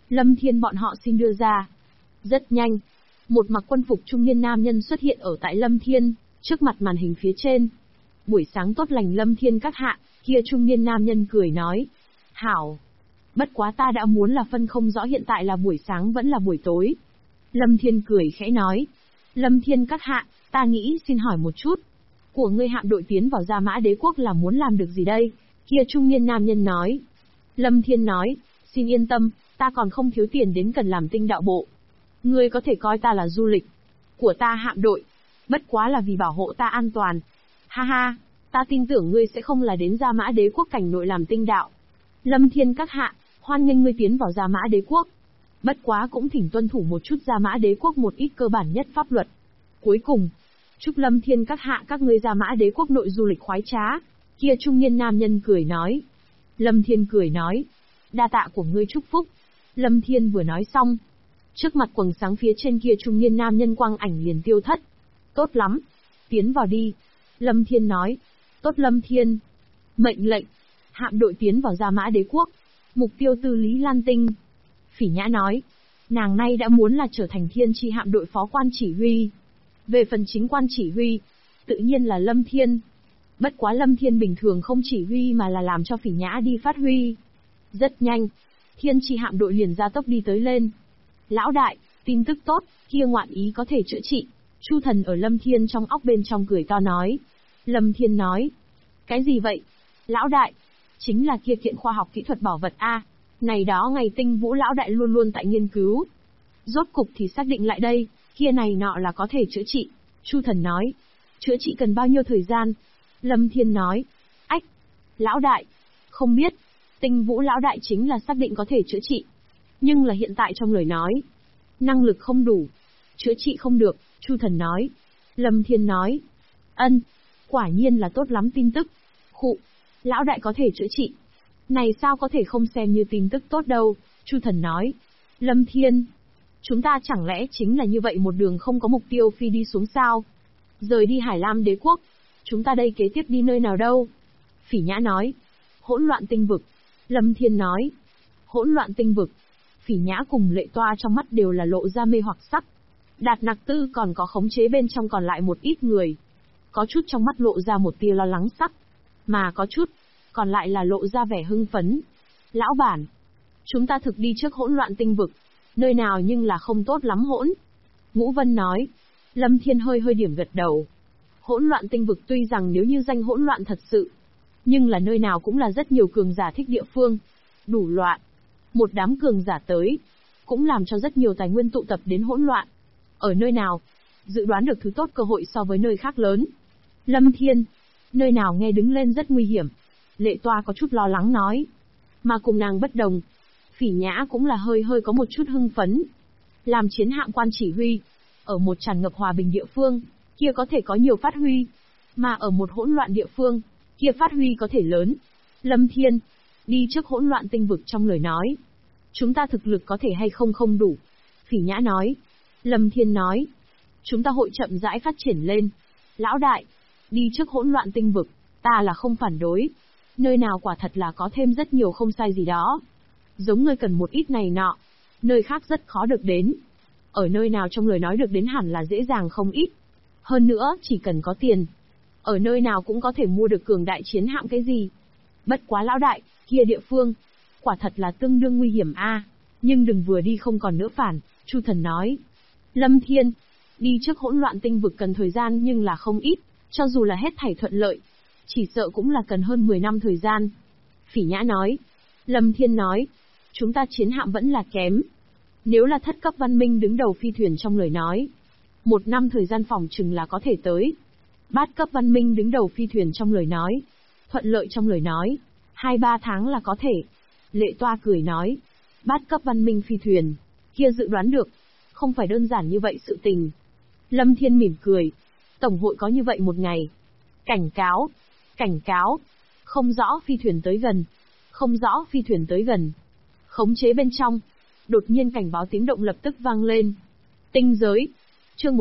Lâm Thiên bọn họ xin đưa ra. Rất nhanh, một mặc quân phục trung niên nam nhân xuất hiện ở tại Lâm Thiên, trước mặt màn hình phía trên. Buổi sáng tốt lành Lâm Thiên các hạ, kia trung niên nam nhân cười nói. Hảo. Bất quá ta đã muốn là phân không rõ hiện tại là buổi sáng vẫn là buổi tối. Lâm Thiên cười khẽ nói. Lâm Thiên các hạ, ta nghĩ xin hỏi một chút. Của ngươi hạm đội tiến vào Gia Mã Đế Quốc là muốn làm được gì đây? Kia trung niên nam nhân nói. Lâm Thiên nói, xin yên tâm, ta còn không thiếu tiền đến cần làm tinh đạo bộ. Ngươi có thể coi ta là du lịch của ta hạm đội, bất quá là vì bảo hộ ta an toàn. Ha ha, ta tin tưởng ngươi sẽ không là đến Gia Mã Đế Quốc cảnh nội làm tinh đạo. Lâm Thiên các hạ, hoan nghênh ngươi tiến vào Gia Mã Đế Quốc. Bất quá cũng thỉnh tuân thủ một chút Gia Mã Đế Quốc một ít cơ bản nhất pháp luật. Cuối cùng, chúc Lâm Thiên các hạ các ngươi Gia Mã Đế Quốc nội du lịch khoái trá. Kia trung niên nam nhân cười nói. Lâm Thiên cười nói. Đa tạ của ngươi chúc phúc. Lâm Thiên vừa nói xong, trước mặt quầng sáng phía trên kia trung niên nam nhân quang ảnh liền tiêu thất. Tốt lắm. Tiến vào đi. Lâm Thiên nói. Tốt Lâm Thiên. Mệnh lệnh. Hạm đội tiến vào Gia Mã Đế Quốc. Mục tiêu Tư Lý Lan Tinh. Phỉ Nhã nói. Nàng nay đã muốn là trở thành Thiên Chi hạm đội phó quan chỉ huy. Về phần chính quan chỉ huy, tự nhiên là Lâm Thiên. Bất quá Lâm Thiên bình thường không chỉ huy mà là làm cho Phỉ Nhã đi phát huy. Rất nhanh, Thiên Chi hạm đội liền ra tốc đi tới lên. Lão đại, tin tức tốt, kia ngoạn ý có thể chữa trị. Chu Thần ở Lâm Thiên trong óc bên trong cười to nói. Lâm Thiên nói. Cái gì vậy? Lão đại, chính là kia kiện khoa học kỹ thuật bảo vật A. Ngày đó ngày Tinh Vũ lão đại luôn luôn tại nghiên cứu. Rốt cục thì xác định lại đây, kia này nọ là có thể chữa trị. Chu Thần nói. Chữa trị cần bao nhiêu thời gian? Lâm Thiên nói. Ách! Lão đại! Không biết. Tinh Vũ lão đại chính là xác định có thể chữa trị. Nhưng là hiện tại trong lời nói. Năng lực không đủ. Chữa trị không được, Chu Thần nói. Lâm Thiên nói. Ân! Quả nhiên là tốt lắm tin tức. Khụ! Lão đại có thể chữa trị. Này sao có thể không xem như tin tức tốt đâu, Chu Thần nói. Lâm Thiên! Chúng ta chẳng lẽ chính là như vậy một đường không có mục tiêu phi đi xuống sao? Rời đi Hải Lam Đế Quốc. Chúng ta đây kế tiếp đi nơi nào đâu? Phỉ Nhã nói. Hỗn loạn tinh vực. Lâm Thiên nói. Hỗn loạn tinh vực. Phỉ Nhã cùng Lệ Toa trong mắt đều là lộ ra mê hoặc sắc. Đạt Nặc Tư còn có khống chế bên trong còn lại một ít người. Có chút trong mắt lộ ra một tia lo lắng sắc. Mà có chút, còn lại là lộ ra vẻ hưng phấn. Lão bản. Chúng ta thực đi trước hỗn loạn tinh vực. Nơi nào nhưng là không tốt lắm hỗn. Ngũ Vân nói. Lâm Thiên hơi hơi điểm gật đầu. Hỗn loạn tinh vực tuy rằng nếu như danh hỗn loạn thật sự, nhưng là nơi nào cũng là rất nhiều cường giả thích địa phương. Đủ loạn. Một đám cường giả tới, cũng làm cho rất nhiều tài nguyên tụ tập đến hỗn loạn. Ở nơi nào, dự đoán được thứ tốt cơ hội so với nơi khác lớn. Lâm Thiên, nơi nào nghe đứng lên rất nguy hiểm. Lệ Toa có chút lo lắng nói. Mà cùng nàng bất đồng, Phỉ Nhã cũng là hơi hơi có một chút hưng phấn. Làm chiến hạm quan chỉ huy, ở một tràn ngập hòa bình địa phương, kia có thể có nhiều phát huy. Mà ở một hỗn loạn địa phương, kia phát huy có thể lớn. Lâm Thiên, đi trước hỗn loạn tinh vực trong lời nói. Chúng ta thực lực có thể hay không không đủ. Phỉ Nhã nói. Lâm Thiên nói. Chúng ta hội chậm rãi phát triển lên. Lão đại, đi trước hỗn loạn tinh vực, ta là không phản đối. Nơi nào quả thật là có thêm rất nhiều không sai gì đó. Giống ngươi cần một ít này nọ, nơi khác rất khó được đến. Ở nơi nào trong lời nói được đến hẳn là dễ dàng không ít. Hơn nữa, chỉ cần có tiền, ở nơi nào cũng có thể mua được cường đại chiến hạm cái gì. Bất quá lão đại, kia địa phương, quả thật là tương đương nguy hiểm a. Nhưng đừng vừa đi không còn nữa phản, Chu Thần nói. Lâm Thiên, đi trước hỗn loạn tinh vực cần thời gian nhưng là không ít, cho dù là hết thảy thuận lợi, chỉ sợ cũng là cần hơn 10 năm thời gian. Phỉ Nhã nói. Lâm Thiên nói. Chúng ta chiến hạm vẫn là kém. Nếu là thất cấp văn minh đứng đầu phi thuyền trong lời nói, 1 năm thời gian phòng chừng là có thể tới. Bát cấp văn minh đứng đầu phi thuyền trong lời nói, thuận lợi trong lời nói, 2-3 tháng là có thể. Lệ Toa cười nói. Bát cấp văn minh phi thuyền, kia dự đoán được, không phải đơn giản như vậy sự tình. Lâm Thiên mỉm cười. Tổng hội có như vậy một ngày. Cảnh cáo. Cảnh cáo. Không rõ phi thuyền tới gần. Không rõ phi thuyền tới gần. Khống chế bên trong. Đột nhiên cảnh báo tiếng động lập tức vang lên. Tinh giới. Chương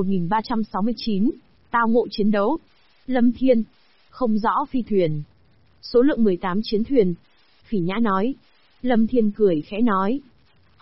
1369. Tao ngộ chiến đấu. Lâm Thiên. Không rõ phi thuyền. Số lượng 18 chiến thuyền. Phỉ Nhã nói. Lâm Thiên cười khẽ nói.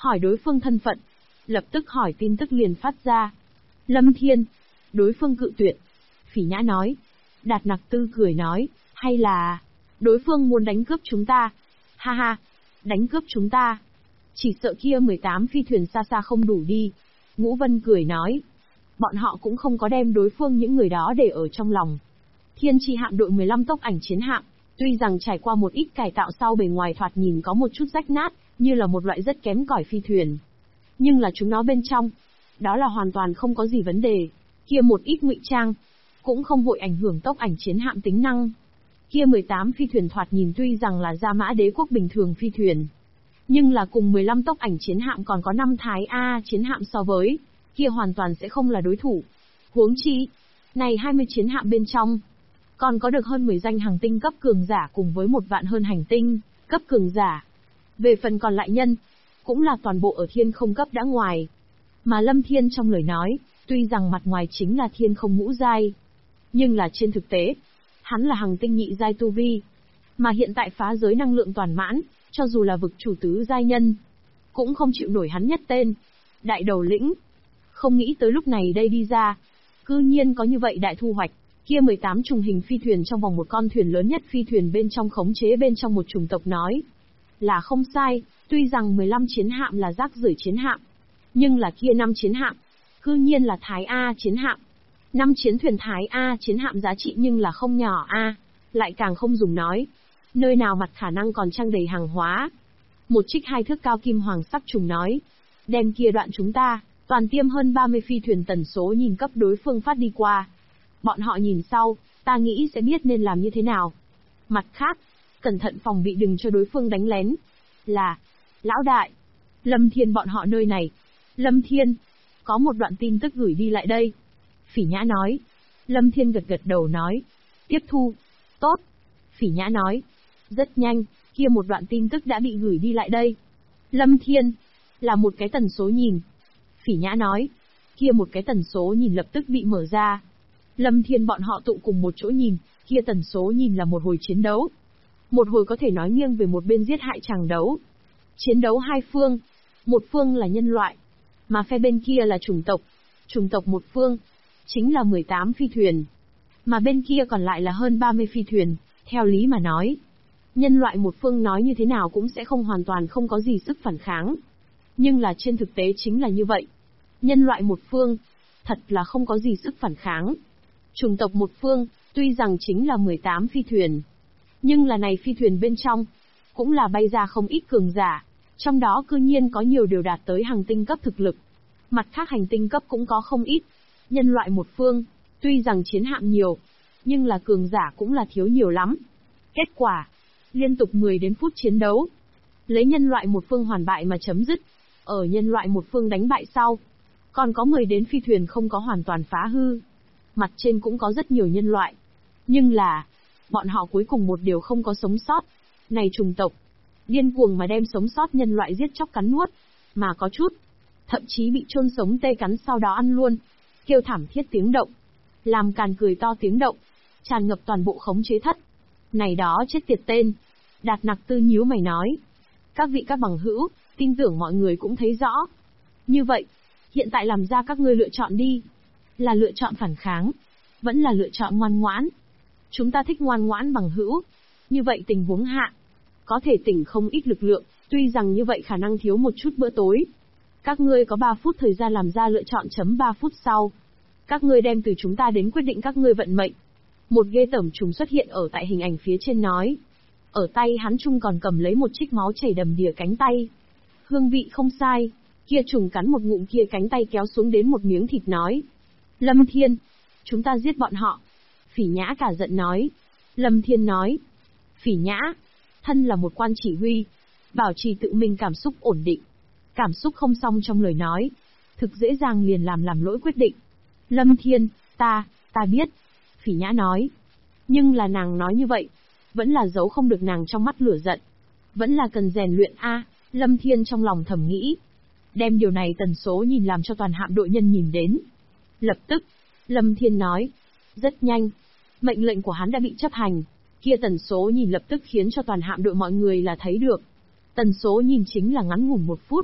hỏi đối phương thân phận. Lập tức hỏi tin tức liền phát ra. Lâm Thiên. Đối phương cự tuyệt. Phỉ Nhã nói. Đạt Nặc Tư cười nói, hay là đối phương muốn đánh cướp chúng ta? Ha ha, đánh cướp chúng ta? Chỉ sợ kia 18 phi thuyền xa xa không đủ đi. Ngũ Vân cười nói. Bọn họ cũng không có đem đối phương những người đó để ở trong lòng. Thiên Chi hạm đội 15 tốc ảnh chiến hạm, tuy rằng trải qua một ít cải tạo sau bề ngoài thoạt nhìn có một chút rách nát, như là một loại rất kém cỏi phi thuyền. Nhưng là chúng nó bên trong, đó là hoàn toàn không có gì vấn đề. Kia một ít ngụy trang, cũng không vội ảnh hưởng tốc ảnh chiến hạm tính năng. Kia 18 phi thuyền thoạt nhìn tuy rằng là Gia Mã Đế quốc bình thường phi thuyền, nhưng là cùng 15 tốc ảnh chiến hạm còn có 5 Thái A chiến hạm so với, kia hoàn toàn sẽ không là đối thủ. Huống chi, này 20 chiến hạm bên trong, còn có được hơn 10 danh hành tinh cấp cường giả cùng với 1 vạn hơn hành tinh cấp cường giả. Về phần còn lại nhân, cũng là toàn bộ ở thiên không cấp đã ngoài. Mà Lâm Thiên trong lời nói, tuy rằng mặt ngoài chính là thiên không ngũ giai, nhưng là trên thực tế, hắn là hành tinh nhị giai tu vi. Mà hiện tại phá giới năng lượng toàn mãn, cho dù là vực chủ tứ giai nhân, cũng không chịu nổi hắn nhất tên. Đại đầu lĩnh. Không nghĩ tới lúc này đây đi ra, cư nhiên có như vậy đại thu hoạch. Kia 18 trùng hình phi thuyền trong vòng một con thuyền lớn nhất phi thuyền bên trong khống chế bên trong một chủng tộc nói. Là không sai, tuy rằng 15 chiến hạm là rác rưởi chiến hạm, nhưng là kia 5 chiến hạm, cư nhiên là Thái A chiến hạm. 5 chiến thuyền Thái A chiến hạm giá trị nhưng là không nhỏ a, lại càng không dùng nói. Nơi nào mặt khả năng còn trang đầy hàng hóa. Một trích 2 thước cao kim hoàng sắc trùng nói. Đem kia đoạn chúng ta, toàn tiêm hơn 30 phi thuyền tần số nhìn cấp đối phương phát đi qua. Bọn họ nhìn sau, ta nghĩ sẽ biết nên làm như thế nào. Mặt khác, cẩn thận phòng bị đừng cho đối phương đánh lén. Là, lão đại, Lâm Thiên bọn họ nơi này. Lâm Thiên, có một đoạn tin tức gửi đi lại đây. Phỉ Nhã nói. Lâm Thiên gật gật đầu nói. Tiếp thu. Tốt. Phỉ Nhã nói. Rất nhanh, kia một đoạn tin tức đã bị gửi đi lại đây. Lâm Thiên, là một cái tần số nhìn. Phỉ Nhã nói. Kia một cái tần số nhìn lập tức bị mở ra. Lâm Thiên bọn họ tụ cùng một chỗ nhìn, kia tần số nhìn là một hồi chiến đấu. Một hồi có thể nói nghiêng về một bên giết hại chàng đấu. Chiến đấu hai phương. Một phương là nhân loại, mà phe bên kia là chủng tộc. Chủng tộc một phương, chính là 18 phi thuyền. Mà bên kia còn lại là hơn 30 phi thuyền, theo lý mà nói. Nhân loại một phương nói như thế nào cũng sẽ không hoàn toàn không có gì sức phản kháng. Nhưng là trên thực tế chính là như vậy. Nhân loại một phương, thật là không có gì sức phản kháng. Chủng tộc một phương, tuy rằng chính là 18 phi thuyền, nhưng là này phi thuyền bên trong, cũng là bay ra không ít cường giả. Trong đó cư nhiên có nhiều đều đạt tới hành tinh cấp thực lực. Mặt khác hành tinh cấp cũng có không ít. Nhân loại một phương, tuy rằng chiến hạm nhiều, nhưng là cường giả cũng là thiếu nhiều lắm. Kết quả, liên tục 10 đến phút chiến đấu, lấy nhân loại một phương hoàn bại mà chấm dứt. Ở nhân loại một phương đánh bại sau, còn có 10 đến phi thuyền không có hoàn toàn phá hư. Mặt trên cũng có rất nhiều nhân loại. Nhưng là, bọn họ cuối cùng một điều không có sống sót. Này chủng tộc, điên cuồng mà đem sống sót nhân loại giết chóc cắn nuốt. Mà có chút, thậm chí bị chôn sống tê cắn sau đó ăn luôn. Kêu thảm thiết tiếng động. Làm càn cười to tiếng động. Tràn ngập toàn bộ khống chế thất. Này đó chết tiệt tên. Đạt Nặc Tư nhíu mày nói. Các vị các bằng hữu, tin tưởng mọi người cũng thấy rõ. Như vậy, hiện tại làm ra các ngươi lựa chọn đi. Là lựa chọn phản kháng, vẫn là lựa chọn ngoan ngoãn. Chúng ta thích ngoan ngoãn bằng hữu. Như vậy tình huống hạ, có thể tỉnh không ít lực lượng, tuy rằng như vậy khả năng thiếu một chút bữa tối. Các ngươi có 3 phút thời gian làm ra lựa chọn chấm 3 phút sau. Các ngươi đem từ chúng ta đến quyết định các ngươi vận mệnh. Một ghê tởm trùng xuất hiện ở tại hình ảnh phía trên nói. Ở tay hắn Trung còn cầm lấy một trích máu chảy đầm đìa cánh tay. Hương vị không sai, kia trùng cắn một ngụm kia cánh tay kéo xuống đến một miếng thịt nói. Lâm Thiên, chúng ta giết bọn họ. Phỉ Nhã cả giận nói. Lâm Thiên nói. Phỉ Nhã, thân là một quan chỉ huy, bảo trì tự mình cảm xúc ổn định. Cảm xúc không xong trong lời nói, thực dễ dàng liền làm lỗi quyết định. Lâm Thiên, ta biết. Phỉ Nhã nói. Nhưng là nàng nói như vậy, vẫn là giấu không được nàng trong mắt lửa giận. Vẫn là cần rèn luyện a. Lâm Thiên trong lòng thầm nghĩ. Đem điều này tần số nhìn làm cho toàn hạm đội nhân nhìn đến. Lập tức, Lâm Thiên nói. Rất nhanh, mệnh lệnh của hắn đã bị chấp hành. Kia tần số nhìn lập tức khiến cho toàn hạm đội mọi người là thấy được. Tần số nhìn chính là ngắn ngủn 1 phút.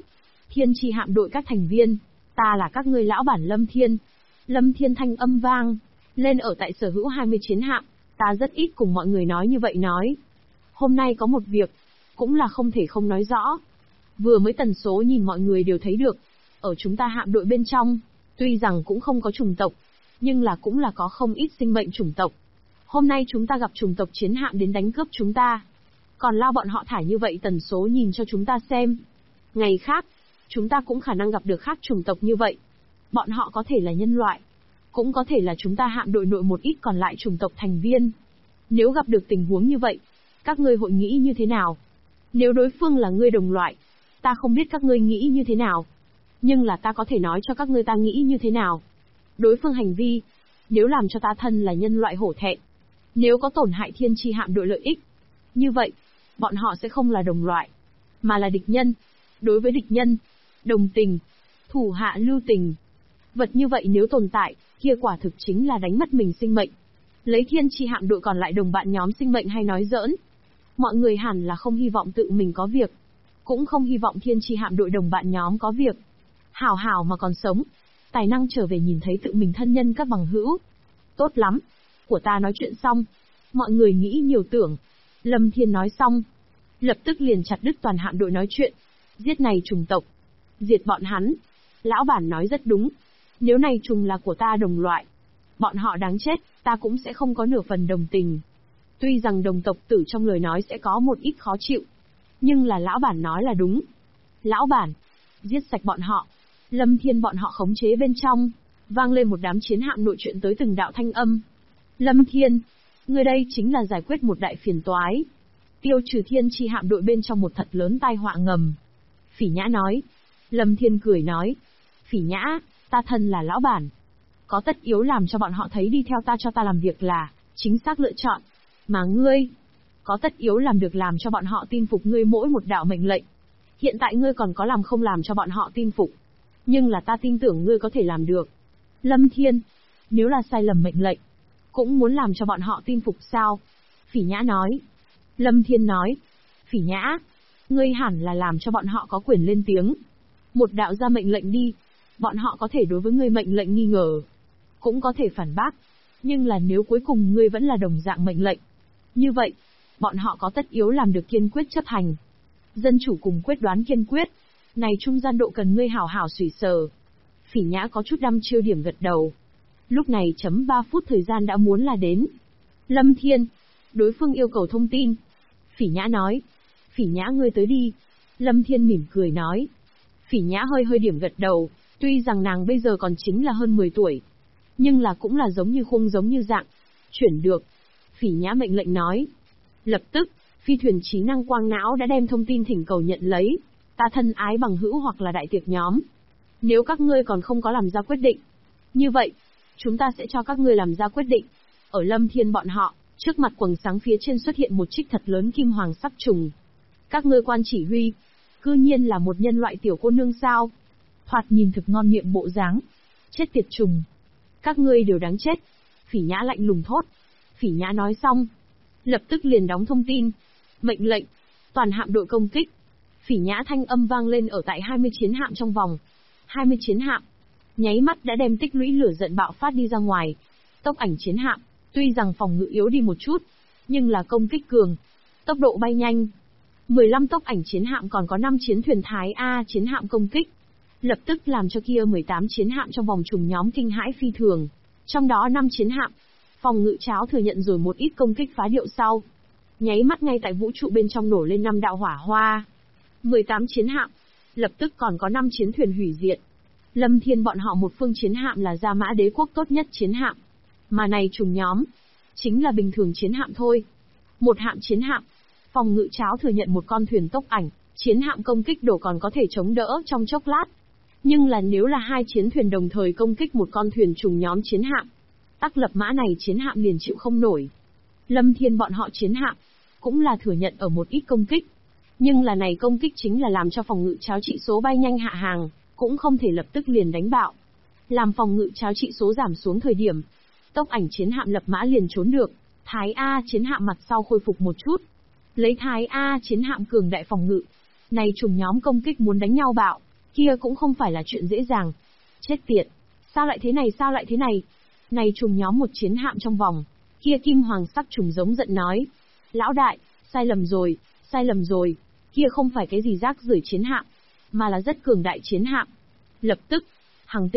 Thiên Chi hạm đội các thành viên, ta là các ngươi lão bản Lâm Thiên. Lâm Thiên thanh âm vang lên ở tại sở hữu 20 chiến hạm, ta rất ít cùng mọi người nói như vậy nói. Hôm nay có một việc, cũng là không thể không nói rõ. Vừa mới tần số nhìn mọi người đều thấy được, ở chúng ta hạm đội bên trong, tuy rằng cũng không có chủng tộc, nhưng là cũng là có không ít sinh mệnh chủng tộc. Hôm nay chúng ta gặp chủng tộc chiến hạm đến đánh cướp chúng ta. Còn lao bọn họ thải như vậy tần số nhìn cho chúng ta xem. Ngày khác, chúng ta cũng khả năng gặp được khác chủng tộc như vậy. Bọn họ có thể là nhân loại, cũng có thể là chúng ta hạm đội nội một ít còn lại chủng tộc thành viên. Nếu gặp được tình huống như vậy, các ngươi hội nghĩ như thế nào? Nếu đối phương là ngươi đồng loại, ta không biết các ngươi nghĩ như thế nào. Nhưng là ta có thể nói cho các ngươi ta nghĩ như thế nào. Đối phương hành vi, nếu làm cho ta thân là nhân loại hổ thẹn, nếu có tổn hại Thiên Chi hạm đội lợi ích, như vậy, bọn họ sẽ không là đồng loại, mà là địch nhân. Đối với địch nhân, đồng tình, thủ hạ lưu tình. Vật như vậy nếu tồn tại, kia quả thực chính là đánh mất mình sinh mệnh. Lấy Thiên Chi hạm đội còn lại đồng bạn nhóm sinh mệnh hay nói giỡn. Mọi người hẳn là không hy vọng tự mình có việc, cũng không hy vọng Thiên Chi hạm đội đồng bạn nhóm có việc. Hảo hảo mà còn sống, tài năng trở về nhìn thấy tự mình thân nhân các bằng hữu. Tốt lắm, của ta nói chuyện xong, mọi người nghĩ nhiều tưởng. Lâm Thiên nói xong, lập tức liền chặt đứt toàn hạm đội nói chuyện. Giết này trùng tộc, diệt bọn hắn. Lão bản nói rất đúng, nếu này trùng là của ta đồng loại, bọn họ đáng chết, ta cũng sẽ không có nửa phần đồng tình. Tuy rằng đồng tộc tử trong lời nói sẽ có một ít khó chịu, nhưng là lão bản nói là đúng. Lão bản, giết sạch bọn họ. Lâm Thiên bọn họ khống chế bên trong, vang lên một đám chiến hạm nội chuyện tới từng đạo thanh âm. Lâm Thiên, người đây chính là giải quyết một đại phiền toái, tiêu trừ Thiên Chi hạm đội bên trong một thật lớn tai họa ngầm. Phỉ Nhã nói. Lâm Thiên cười nói, Phỉ Nhã, ta thân là lão bản, có tất yếu làm cho bọn họ thấy đi theo ta cho ta làm việc là chính xác lựa chọn, mà ngươi có tất yếu làm được làm cho bọn họ tin phục ngươi mỗi một đạo mệnh lệnh. Hiện tại ngươi còn có làm không làm cho bọn họ tin phục, nhưng là ta tin tưởng ngươi có thể làm được. Lâm Thiên, nếu là sai lầm mệnh lệnh, cũng muốn làm cho bọn họ tin phục sao? Phỉ Nhã nói. Lâm Thiên nói, Phỉ Nhã, ngươi hẳn là làm cho bọn họ có quyền lên tiếng. Một đạo ra mệnh lệnh đi, bọn họ có thể đối với ngươi mệnh lệnh nghi ngờ, cũng có thể phản bác, nhưng là nếu cuối cùng ngươi vẫn là đồng dạng mệnh lệnh, như vậy, bọn họ có tất yếu làm được kiên quyết chấp hành. Dân chủ cùng quyết đoán kiên quyết, này trung gian độ cần ngươi hảo hảo suy sờ. Phỉ Nhã có chút đăm chiêu điểm gật đầu. Lúc này chấm 3 phút thời gian đã muốn là đến. Lâm Thiên, đối phương yêu cầu thông tin. Phỉ Nhã nói, Phỉ Nhã ngươi tới đi. Lâm Thiên mỉm cười nói. Phỉ Nhã hơi hơi điểm gật đầu, tuy rằng nàng bây giờ còn chính là hơn 10 tuổi, nhưng là cũng là giống như khung giống như dạng. Chuyển được. Phỉ Nhã mệnh lệnh nói. Lập tức, phi thuyền trí năng quang não đã đem thông tin thỉnh cầu nhận lấy. Ta thân ái bằng hữu hoặc là đại tiệc nhóm. Nếu các ngươi còn không có làm ra quyết định, như vậy, chúng ta sẽ cho các ngươi làm ra quyết định. Ở Lâm Thiên bọn họ, trước mặt quầng sáng phía trên xuất hiện một trích thật lớn kim hoàng sắc trùng. Các ngươi quan chỉ huy, cư nhiên là một nhân loại tiểu cô nương sao? Thoạt nhìn thực ngon miệng bộ dáng. Chết tiệt trùng. Các ngươi đều đáng chết. Phỉ Nhã lạnh lùng thốt. Phỉ Nhã nói xong, lập tức liền đóng thông tin. Mệnh lệnh, toàn hạm đội công kích. Phỉ Nhã thanh âm vang lên ở tại 20 chiến hạm trong vòng. 20 chiến hạm, nháy mắt đã đem tích lũy lửa giận bạo phát đi ra ngoài. Tốc ảnh chiến hạm, tuy rằng phòng ngự yếu đi một chút, nhưng là công kích cường, tốc độ bay nhanh. 15 tốc ảnh chiến hạm còn có 5 chiến thuyền Thái A chiến hạm công kích, lập tức làm cho kia 18 chiến hạm trong vòng trùng nhóm kinh hãi phi thường. Trong đó 5 chiến hạm, phòng ngự cháo thừa nhận rồi một ít công kích phá điệu sau. Nháy mắt ngay tại vũ trụ bên trong nổ lên 5 đạo hỏa hoa. 18 chiến hạm, lập tức còn có 5 chiến thuyền hủy diệt. Lâm Thiên bọn họ một phương chiến hạm là Gia Mã Đế quốc tốt nhất chiến hạm. Mà này trùng nhóm, chính là bình thường chiến hạm thôi. Một hạm chiến hạm, phòng ngự cháo thừa nhận một con thuyền tốc ảnh, chiến hạm công kích đổ còn có thể chống đỡ trong chốc lát. Nhưng là nếu là 2 chiến thuyền đồng thời công kích một con thuyền trùng nhóm chiến hạm, tắc lập mã này chiến hạm liền chịu không nổi. Lâm Thiên bọn họ chiến hạm, cũng là thừa nhận ở một ít công kích. Nhưng là này công kích chính là làm cho phòng ngự cháo trị số bay nhanh hạ hàng, cũng không thể lập tức liền đánh bạo. Làm phòng ngự cháo trị số giảm xuống thời điểm, tốc ảnh chiến hạm lập mã liền trốn được, Thái A chiến hạm mặt sau khôi phục một chút. Lấy Thái A chiến hạm cường đại phòng ngự, này trùng nhóm công kích muốn đánh nhau bạo, Kia cũng không phải là chuyện dễ dàng. Chết tiệt. Sao lại thế này, sao lại thế này? Này trùng nhóm một chiến hạm trong vòng. Kia kim hoàng sắc trùng giống giận nói. Lão đại, sai lầm rồi, sai lầm rồi. Kia không phải cái gì rác rưởi chiến hạm, mà là rất cường đại chiến hạm. Lập tức, hành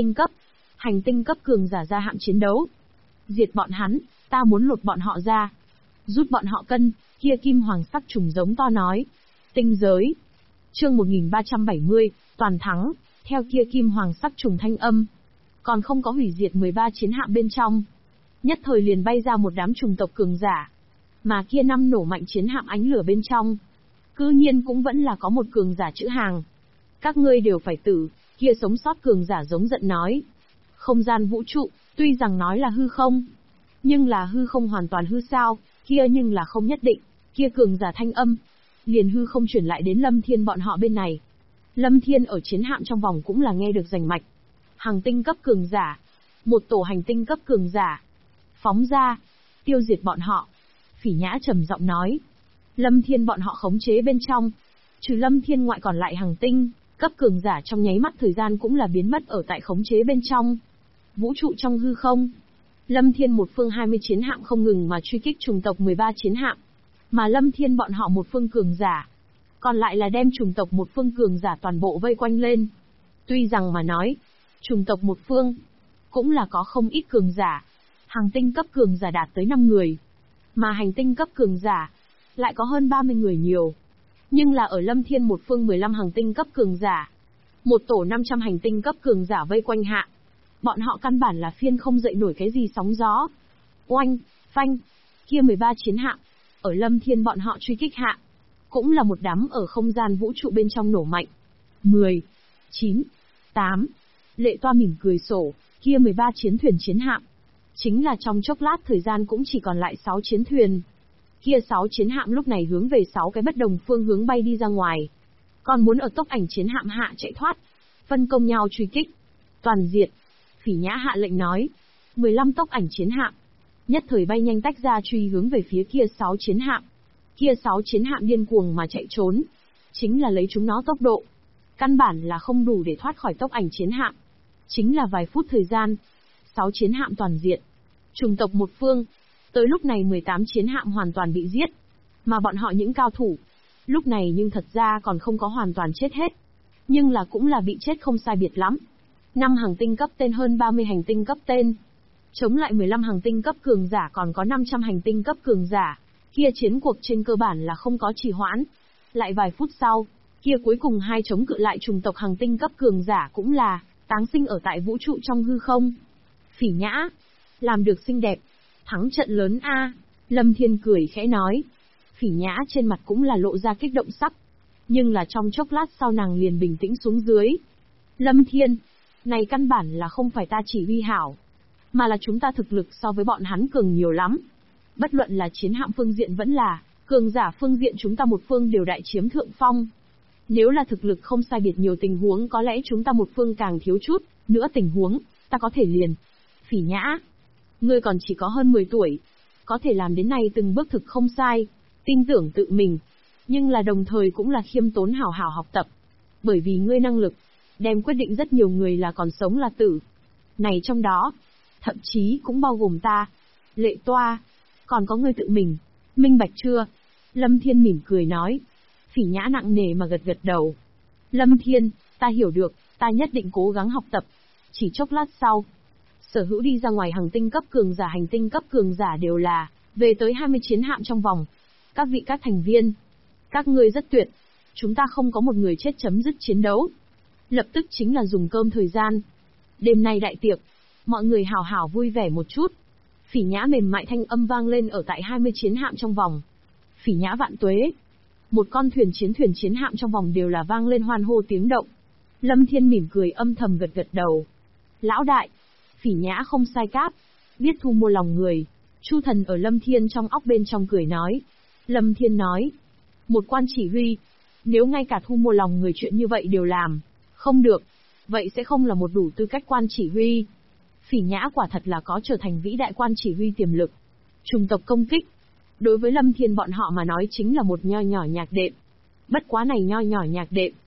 tinh cấp cường giả ra hạm chiến đấu. Diệt bọn hắn, ta muốn lột bọn họ ra. Rút bọn họ cân, kia kim hoàng sắc trùng giống to nói. Tinh giới. Chương 1370, toàn thắng, theo kia kim hoàng sắc trùng thanh âm. Còn không có hủy diệt 13 chiến hạm bên trong. Nhất thời liền bay ra một đám trùng tộc cường giả. Mà kia năm nổ mạnh chiến hạm ánh lửa bên trong. Cư nhiên cũng vẫn là có một cường giả chữ hàng. Các ngươi đều phải tử, kia sống sót cường giả giống giận nói. Không gian vũ trụ, tuy rằng nói là hư không. Nhưng là hư không hoàn toàn hư sao, kia nhưng là không nhất định, kia cường giả thanh âm. Liền hư không chuyển lại đến Lâm Thiên bọn họ bên này. Lâm Thiên ở chiến hạm trong vòng cũng là nghe được rành mạch. Hành tinh cấp cường giả. Một tổ hành tinh cấp cường giả. Phóng ra. Tiêu diệt bọn họ. Phỉ Nhã trầm giọng nói. Lâm Thiên bọn họ khống chế bên trong. Trừ Lâm Thiên ngoại còn lại hành tinh cấp cường giả trong nháy mắt thời gian cũng là biến mất ở tại khống chế bên trong. Vũ trụ trong hư không. Lâm Thiên một phương 20 chiến hạm không ngừng mà truy kích trùng tộc 13 chiến hạm. Mà Lâm Thiên bọn họ một phương cường giả. Còn lại là đem trùng tộc một phương cường giả toàn bộ vây quanh lên. Tuy rằng mà nói, trùng tộc một phương cũng là có không ít cường giả. Hành tinh cấp cường giả đạt tới 5 người. Mà hành tinh cấp cường giả lại có hơn 30 người nhiều. Nhưng là ở Lâm Thiên một phương 15 hành tinh cấp cường giả. Một tổ 500 hành tinh cấp cường giả vây quanh hạ. Bọn họ căn bản là phiên không dậy nổi cái gì sóng gió. Oanh, phanh, kia 13 chiến hạm. Ở Lâm Thiên bọn họ truy kích hạ. Cũng là một đám ở không gian vũ trụ bên trong nổ mạnh. 10, 9, 8. Lệ Toa mỉm cười sổ, kia 13 chiến thuyền chiến hạm. Chính là trong chốc lát thời gian cũng chỉ còn lại 6 chiến thuyền. Kia 6 chiến hạm lúc này hướng về 6 cái bất đồng phương hướng bay đi ra ngoài. Còn muốn ở tốc ảnh chiến hạm hạ chạy thoát. Phân công nhau truy kích. Toàn diệt. Phỉ Nhã hạ lệnh nói. 15 tốc ảnh chiến hạm. Nhất thời bay nhanh tách ra truy hướng về phía kia 6 chiến hạm. Kia 6 chiến hạm điên cuồng mà chạy trốn. Chính là lấy chúng nó tốc độ. Căn bản là không đủ để thoát khỏi tốc ảnh chiến hạm. Chính là vài phút thời gian. 6 chiến hạm toàn diệt. Trùng tộc một phương. Tới lúc này 18 chiến hạm hoàn toàn bị giết. Mà bọn họ những cao thủ. Lúc này nhưng thật ra còn không có hoàn toàn chết hết. Nhưng là cũng là bị chết không sai biệt lắm. 5 hành tinh cấp tên hơn 30 hành tinh cấp tên. Chống lại 15 hành tinh cấp cường giả còn có 500 hành tinh cấp cường giả. Kia chiến cuộc trên cơ bản là không có trì hoãn. Lại vài phút sau, kia cuối cùng hai chống cự lại trùng tộc hành tinh cấp cường giả cũng là táng sinh ở tại vũ trụ trong hư không. Phỉ Nhã, làm được xinh đẹp, thắng trận lớn a. Lâm Thiên cười khẽ nói. Phỉ Nhã trên mặt cũng là lộ ra kích động sắc. Nhưng là trong chốc lát sau nàng liền bình tĩnh xuống dưới. Lâm Thiên, này căn bản là không phải ta chỉ huy hảo, mà là chúng ta thực lực so với bọn hắn cường nhiều lắm. Bất luận là chiến hạm phương diện vẫn là cường giả phương diện chúng ta một phương đều đại chiếm thượng phong. Nếu là thực lực không sai biệt nhiều tình huống có lẽ chúng ta một phương càng thiếu chút, nữa tình huống, ta có thể liền. Phỉ Nhã, ngươi còn chỉ có hơn 10 tuổi, có thể làm đến này từng bước thực không sai, tin tưởng tự mình, nhưng là đồng thời cũng là khiêm tốn hảo hảo học tập. Bởi vì ngươi năng lực, đem quyết định rất nhiều người là còn sống là tử. Này trong đó, thậm chí cũng bao gồm ta, Lệ Toa, còn có ngươi tự mình, minh bạch chưa? Lâm Thiên mỉm cười nói. Phỉ Nhã nặng nề mà gật gật đầu. Lâm Thiên, ta hiểu được, ta nhất định cố gắng học tập. Chỉ chốc lát sau, sở hữu đi ra ngoài hành tinh cấp cường giả đều là về tới 20 chiến hạm trong vòng. Các vị các thành viên, các ngươi rất tuyệt. Chúng ta không có một người chết chấm dứt chiến đấu. Lập tức chính là dùng cơm thời gian. Đêm nay đại tiệc, mọi người hào hào vui vẻ một chút. Phỉ Nhã mềm mại thanh âm vang lên ở tại 20 chiến hạm trong vòng. Phỉ Nhã vạn tuế. Một con thuyền chiến hạm trong vòng đều là vang lên hoan hô tiếng động. Lâm Thiên mỉm cười âm thầm gật gật đầu. Lão đại, Phỉ Nhã không sai cáp, biết thu mua lòng người. Chu Thần ở Lâm Thiên trong óc bên trong cười nói. Lâm Thiên nói, một quan chỉ huy, nếu ngay cả thu mua lòng người chuyện như vậy đều làm không được, vậy sẽ không là một đủ tư cách quan chỉ huy. Phỉ Nhã quả thật là có trở thành vĩ đại quan chỉ huy tiềm lực. Trùng tộc công kích, đối với Lâm Thiên bọn họ mà nói chính là một nho nhỏ nhạc đệm. Bất quá này nho nhỏ nhạc đệm,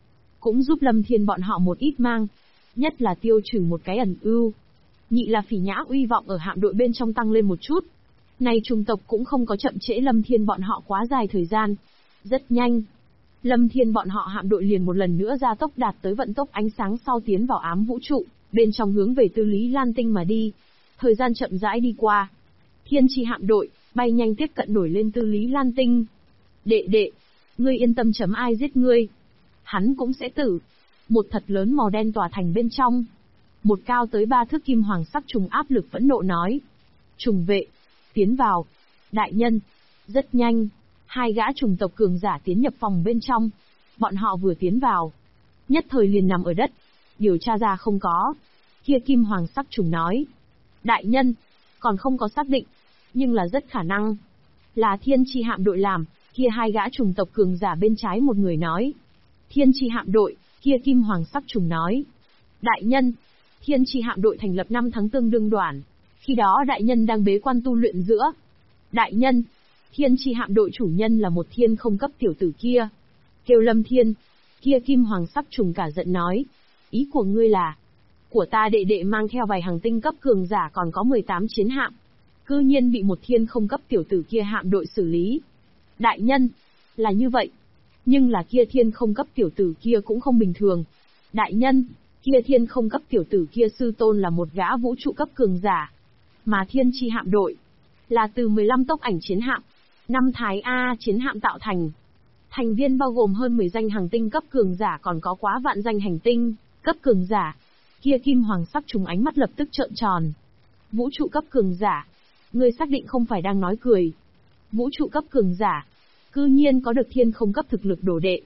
cũng giúp Lâm Thiên bọn họ một ít mang. Nhất là tiêu trừ một cái ẩn ưu. Nhị là Phỉ Nhã uy vọng ở hạm đội bên trong tăng lên một chút. Này trùng tộc cũng không có chậm trễ Lâm Thiên bọn họ quá dài thời gian. Rất nhanh. Lâm Thiên bọn họ hạm đội liền một lần nữa gia tốc đạt tới vận tốc ánh sáng sau tiến vào ám vũ trụ, bên trong hướng về Tư Lý Lan Tinh mà đi. Thời gian chậm rãi đi qua. Thiên Chi hạm đội, bay nhanh tiếp cận nổi lên Tư Lý Lan Tinh. Đệ đệ, ngươi yên tâm chấm ai giết ngươi. Hắn cũng sẽ tử. Một thật lớn màu đen tỏa thành bên trong. Một cao tới 3 thước kim hoàng sắc trùng áp lực phẫn nộ nói. Trùng vệ, tiến vào. Đại nhân, rất nhanh. Hai gã trùng tộc cường giả tiến nhập phòng bên trong. Bọn họ vừa tiến vào. Nhất thời liền nằm ở đất. Điều tra ra không có. Kia kim hoàng sắc trùng nói. Đại nhân, còn không có xác định. Nhưng là rất khả năng. Là Thiên Chi hạm đội làm. Kia hai gã trùng tộc cường giả bên trái một người nói. Thiên Chi hạm đội, kia kim hoàng sắc trùng nói. Đại nhân, Thiên Chi hạm đội thành lập 5 tháng tương đương đoàn. Khi đó đại nhân đang bế quan tu luyện giữa. Đại nhân, Thiên Chi hạm đội chủ nhân là một thiên không cấp tiểu tử kia. Kêu Lâm Thiên, kia kim hoàng sắc trùng cả giận nói. Ý của ngươi là, của ta đệ đệ mang theo vài hàng tinh cấp cường giả còn có 18 chiến hạm. Cư nhiên bị một thiên không cấp tiểu tử kia hạm đội xử lý. Đại nhân, là như vậy. Nhưng là kia thiên không cấp tiểu tử kia cũng không bình thường. Đại nhân, kia thiên không cấp tiểu tử kia sư tôn là một gã vũ trụ cấp cường giả. Mà Thiên Chi hạm đội là từ 15 tốc ảnh chiến hạm, 5 thái A chiến hạm tạo thành. Thành viên bao gồm hơn 10 danh hành tinh cấp cường giả còn có quá vạn danh hành tinh cấp cường giả. Kia kim hoàng sắc trùng ánh mắt lập tức trợn tròn. Vũ trụ cấp cường giả, ngươi xác định không phải đang nói cười. Vũ trụ cấp cường giả, cư nhiên có được thiên không cấp thực lực đồ đệ.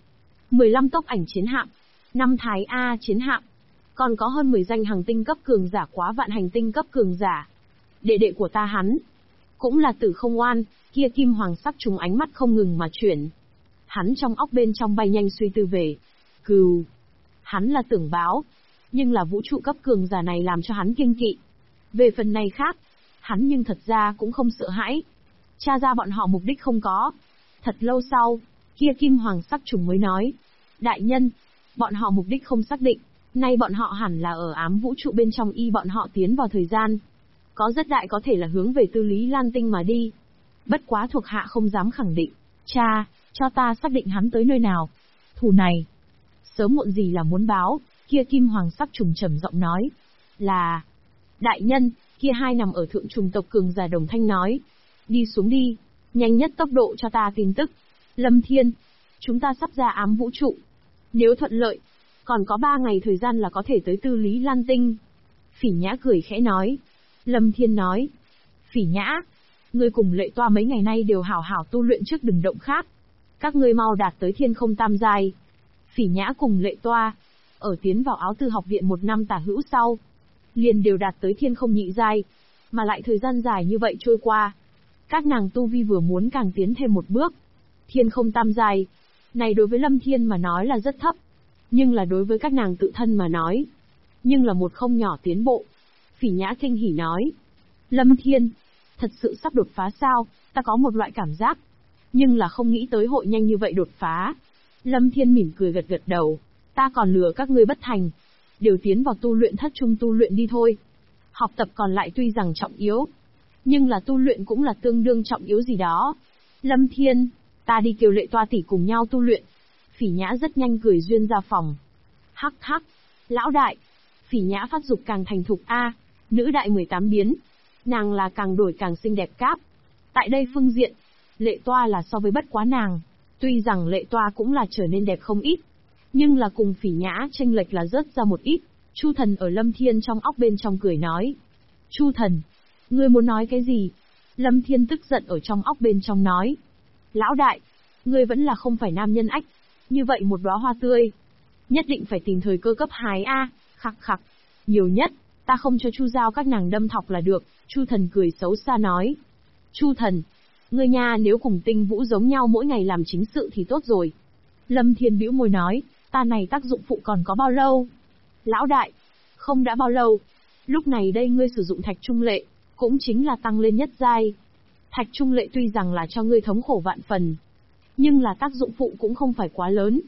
15 tốc ảnh chiến hạm, 5 thái A chiến hạm, còn có hơn 10 danh hành tinh cấp cường giả quá vạn hành tinh cấp cường giả. Đệ đệ của ta hắn, cũng là Tử Không Oan. Kia kim hoàng sắc trùng ánh mắt không ngừng mà chuyển. Hắn trong óc bên trong bay nhanh suy tư về. Cừu. Hắn là tưởng báo. Nhưng là vũ trụ cấp cường giả này làm cho hắn kiêng kỵ. Về phần này khác, hắn nhưng thật ra cũng không sợ hãi. Tra ra bọn họ mục đích không có. Thật lâu sau, kia kim hoàng sắc trùng mới nói. Đại nhân, bọn họ mục đích không xác định. Nay bọn họ hẳn là ở ám vũ trụ bên trong y bọn họ tiến vào thời gian. Có rất đại có thể là hướng về Tư Lý Lan Tinh mà đi. Bất quá thuộc hạ không dám khẳng định. Cha, cho ta xác định hắn tới nơi nào. Thù này, sớm muộn gì là muốn báo. Kia kim hoàng sắc trùng trầm giọng nói. Là, đại nhân, kia hai nằm ở thượng trùng tộc cường giả đồng thanh nói. Đi xuống đi, nhanh nhất tốc độ cho ta tin tức. Lâm Thiên, chúng ta sắp ra ám vũ trụ. Nếu thuận lợi, còn có 3 ngày thời gian là có thể tới Tư Lý Lan Tinh. Phỉ Nhã cười khẽ nói. Lâm Thiên nói. Phỉ Nhã, ngươi cùng Lệ Toa mấy ngày nay đều hảo hảo tu luyện trước đừng động khác. Các ngươi mau đạt tới thiên không tam giai. Phỉ Nhã cùng Lệ Toa, ở tiến vào áo tư học viện 1 năm tả hữu sau, liền đều đạt tới thiên không nhị giai. Mà lại thời gian dài như vậy trôi qua, các nàng tu vi vừa muốn càng tiến thêm một bước. Thiên không tam giai, này đối với Lâm Thiên mà nói là rất thấp. Nhưng là đối với các nàng tự thân mà nói, nhưng là một không nhỏ tiến bộ. Phỉ Nhã kinh hỉ nói. Lâm Thiên, thật sự sắp đột phá sao, ta có một loại cảm giác. Nhưng là không nghĩ tới hội nhanh như vậy đột phá. Lâm Thiên mỉm cười gật gật đầu. Ta còn lừa các ngươi bất thành. Đều tiến vào tu luyện thất trung tu luyện đi thôi. Học tập còn lại tuy rằng trọng yếu, nhưng là tu luyện cũng là tương đương trọng yếu gì đó. Lâm Thiên, ta đi kêu Lệ Toa tỷ cùng nhau tu luyện. Phỉ Nhã rất nhanh cười duyên ra phòng. Hắc hắc, lão đại. Phỉ Nhã phát dục càng thành thục a, nữ đại 18 biến. Nàng là càng đổi càng xinh đẹp cáp. Tại đây phương diện, Lệ Toa là so với bất quá nàng. Tuy rằng Lệ Toa cũng là trở nên đẹp không ít, nhưng là cùng Phỉ Nhã chênh lệch là rớt ra một ít. Chu Thần ở Lâm Thiên trong óc bên trong cười nói. Chu Thần, ngươi muốn nói cái gì? Lâm Thiên tức giận ở trong óc bên trong nói. Lão đại, ngươi vẫn là không phải nam nhân ách. Như vậy một đóa hoa tươi, nhất định phải tìm thời cơ cấp hái a. Khặc khặc, nhiều nhất, ta không cho Chu Giao các nàng đâm thọc là được. Chu Thần cười xấu xa nói. Chu Thần, ngươi nha nếu cùng Tinh Vũ giống nhau mỗi ngày làm chính sự thì tốt rồi. Lâm Thiên bĩu môi nói, ta này tác dụng phụ còn có bao lâu? Lão đại, không đã bao lâu. Lúc này đây ngươi sử dụng thạch trung lệ, cũng chính là tăng lên nhất giai. Thạch trung lệ tuy rằng là cho ngươi thống khổ vạn phần, nhưng là tác dụng phụ cũng không phải quá lớn.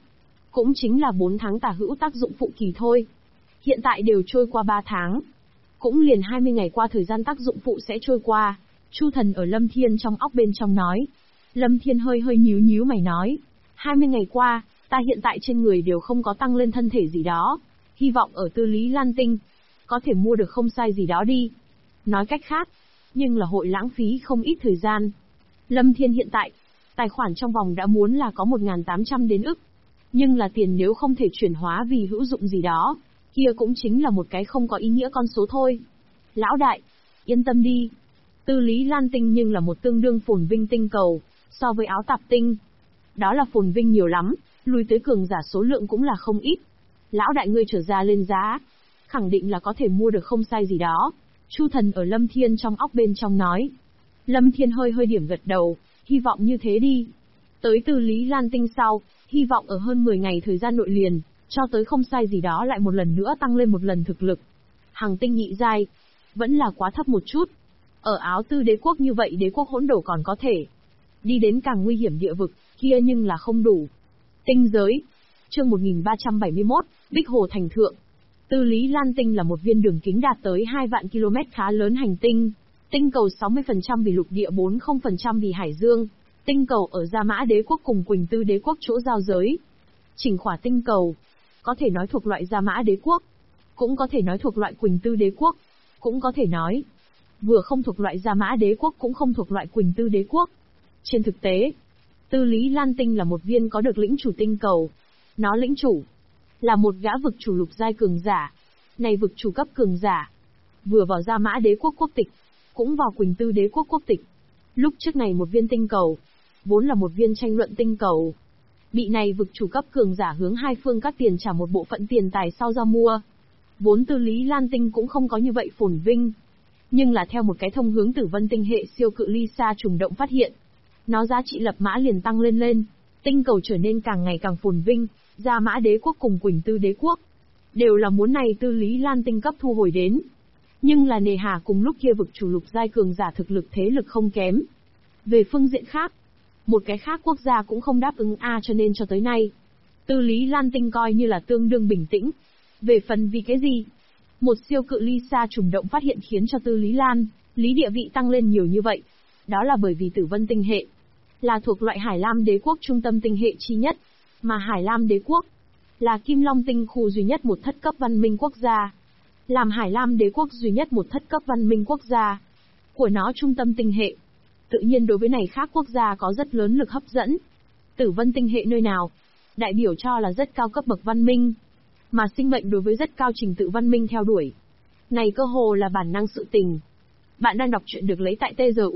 cũng chính là 4 tháng tả hữu tác dụng phụ kỳ thôi. Hiện tại đều trôi qua 3 tháng. Cũng liền 20 ngày qua thời gian tác dụng phụ sẽ trôi qua. Chu Thần ở Lâm Thiên trong óc bên trong nói. Lâm Thiên hơi nhíu mày nói. 20 ngày qua, ta hiện tại trên người đều không có tăng lên thân thể gì đó. Hy vọng ở Tư Lý Lan Tinh, có thể mua được không sai gì đó đi. Nói cách khác, nhưng là hội lãng phí không ít thời gian. Lâm Thiên hiện tại, tài khoản trong vòng đã muốn là có 1.800 đến ức. Nhưng là tiền nếu không thể chuyển hóa vì hữu dụng gì đó, kia cũng chính là một cái không có ý nghĩa con số thôi. Lão đại, yên tâm đi. Tư Lý Lan Tinh nhưng là một tương đương phồn vinh tinh cầu, so với áo tạp tinh. Đó là phồn vinh nhiều lắm, lui tới cường giả số lượng cũng là không ít. Lão đại ngươi trở ra lên giá, khẳng định là có thể mua được không sai gì đó. Chu Thần ở Lâm Thiên trong óc bên trong nói. Lâm Thiên hơi điểm gật đầu, hy vọng như thế đi. Tới Tư Lý Lan Tinh sau, hy vọng ở hơn 10 ngày thời gian nội liền, cho tới không sai gì đó lại một lần nữa tăng lên một lần thực lực. Hằng tinh nhị giai, vẫn là quá thấp một chút. Ở Áo Tư đế quốc như vậy đế quốc hỗn đổ còn có thể. Đi đến càng nguy hiểm địa vực, kia nhưng là không đủ. Tinh giới. Chương 1371, Bích Hồ Thành Thượng. Tư Lý Lan Tinh là một viên đường kính đạt tới 2 vạn km khá lớn hành tinh. Tinh cầu 60% vì lục địa 40% vì hải dương. Tinh cầu ở Gia Mã đế quốc cùng Quỳnh Tư đế quốc chỗ giao giới. Chỉnh khỏa tinh cầu, có thể nói thuộc loại Gia Mã đế quốc, cũng có thể nói thuộc loại Quỳnh Tư đế quốc, cũng có thể nói vừa không thuộc loại Gia Mã đế quốc cũng không thuộc loại Quỳnh Tư đế quốc. Trên thực tế, Tư Lý Lan Tinh là một viên có được lĩnh chủ tinh cầu. Nó lĩnh chủ là một gã vực chủ lục giai cường giả. Này vực chủ cấp cường giả, vừa vào Gia Mã đế quốc quốc tịch, cũng vào Quỳnh Tư đế quốc quốc tịch. Lúc trước này một viên tinh cầu, vốn là một viên tranh luận tinh cầu. Bị này vực chủ cấp cường giả hướng hai phương các tiền trả một bộ phận tiền tài sau ra mua. Vốn Tư Lý Lan Tinh cũng không có như vậy phồn vinh. Nhưng là theo một cái thông hướng Tử Vân tinh hệ siêu cự ly xa trùng động phát hiện, nó giá trị lập mã liền tăng lên. Tinh cầu trở nên càng ngày càng phồn vinh, Gia Mã đế quốc cùng Quỳnh Tư đế quốc đều là muốn này Tư Lý Lan Tinh cấp thu hồi đến. Nhưng là nề hà cùng lúc kia vực chủ lục giai cường giả thực lực thế lực không kém. Về phương diện khác, một cái khác quốc gia cũng không đáp ứng cho nên cho tới nay, Tư Lý Lan Tinh coi như là tương đương bình tĩnh. Về phần vì cái gì? Một siêu cự ly xa trùng động phát hiện khiến cho Tư Lý Lan, lý địa vị tăng lên nhiều như vậy. Đó là bởi vì Tử Vân tinh hệ là thuộc loại Hải Lam đế quốc trung tâm tinh hệ chi nhất, mà Hải Lam đế quốc là Kim Long tinh khu duy nhất một thất cấp văn minh quốc gia. Làm Hải Lam đế quốc duy nhất một thất cấp văn minh quốc gia của nó trung tâm tinh hệ, tự nhiên đối với này khác quốc gia có rất lớn lực hấp dẫn. Tử Vân tinh hệ nơi nào, đại biểu cho là rất cao cấp bậc văn minh, mà sinh mệnh đối với rất cao trình tự văn minh theo đuổi. Này cơ hồ là bản năng sự tình. Bạn đang đọc truyện được lấy tại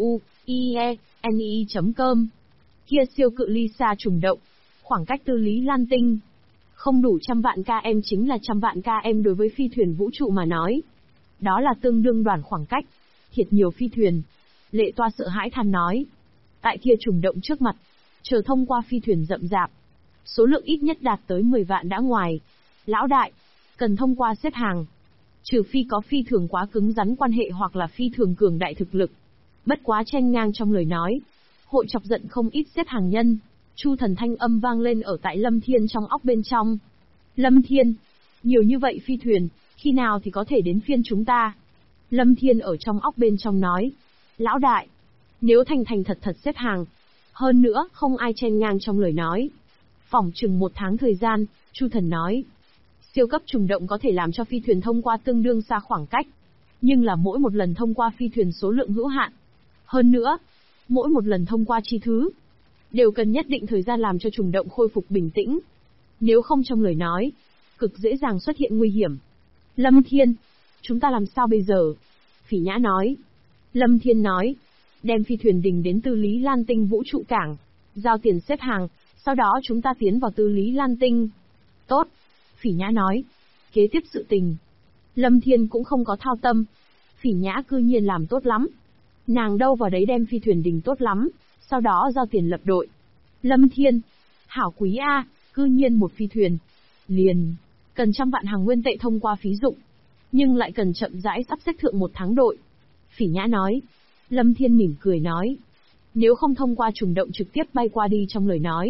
tzuieni.com. Kia siêu cự ly xa trùng động, khoảng cách Tư Lý Lan Tinh không đủ 100 vạn km chính là 100 vạn km đối với phi thuyền vũ trụ mà nói. Đó là tương đương đoạn khoảng cách, thiệt nhiều phi thuyền. Lệ Toa sợ hãi than nói. Tại kia trùng động trước mặt, chờ thông qua phi thuyền rậm rạp, số lượng ít nhất đạt tới 10 vạn đã ngoài. Lão đại, cần thông qua xếp hàng. Trừ phi có phi thường quá cứng rắn quan hệ hoặc là phi thường cường đại thực lực. Bất quá chen ngang trong lời nói, hội chọc giận không ít xếp hàng nhân. Chu Thần thanh âm vang lên ở tại Lâm Thiên trong óc bên trong. Lâm Thiên, nhiều như vậy phi thuyền, khi nào thì có thể đến phiên chúng ta? Lâm Thiên ở trong óc bên trong nói. Lão đại, nếu thành thật xếp hàng, hơn nữa không ai chen ngang trong lời nói, phỏng chừng 1 tháng thời gian. Chu Thần nói. Siêu cấp trùng động có thể làm cho phi thuyền thông qua tương đương xa khoảng cách, nhưng là mỗi một lần thông qua phi thuyền số lượng hữu hạn. Hơn nữa, mỗi một lần thông qua chi thứ đều cần nhất định thời gian làm cho trùng động khôi phục bình tĩnh. Nếu không trong lời nói, cực dễ dàng xuất hiện nguy hiểm. Lâm Thiên, chúng ta làm sao bây giờ? Phỉ Nhã nói. Lâm Thiên nói, đem phi thuyền đình đến Tư Lý Lan Tinh vũ trụ cảng, giao tiền xếp hàng, sau đó chúng ta tiến vào Tư Lý Lan Tinh. Tốt. Phỉ Nhã nói. Kế tiếp sự tình, Lâm Thiên cũng không có thao tâm. Phỉ Nhã cư nhiên làm tốt lắm. Nàng đâu vào đấy đem phi thuyền đình tốt lắm, sau đó giao tiền lập đội. Lâm Thiên, hảo quý cư nhiên một phi thuyền liền cần 100 vạn hàng nguyên tệ thông qua phí dụng, nhưng lại cần chậm rãi sắp xếp thượng 1 tháng đội. Phỉ Nhã nói. Lâm Thiên mỉm cười nói, nếu không thông qua trùng động trực tiếp bay qua đi trong lời nói,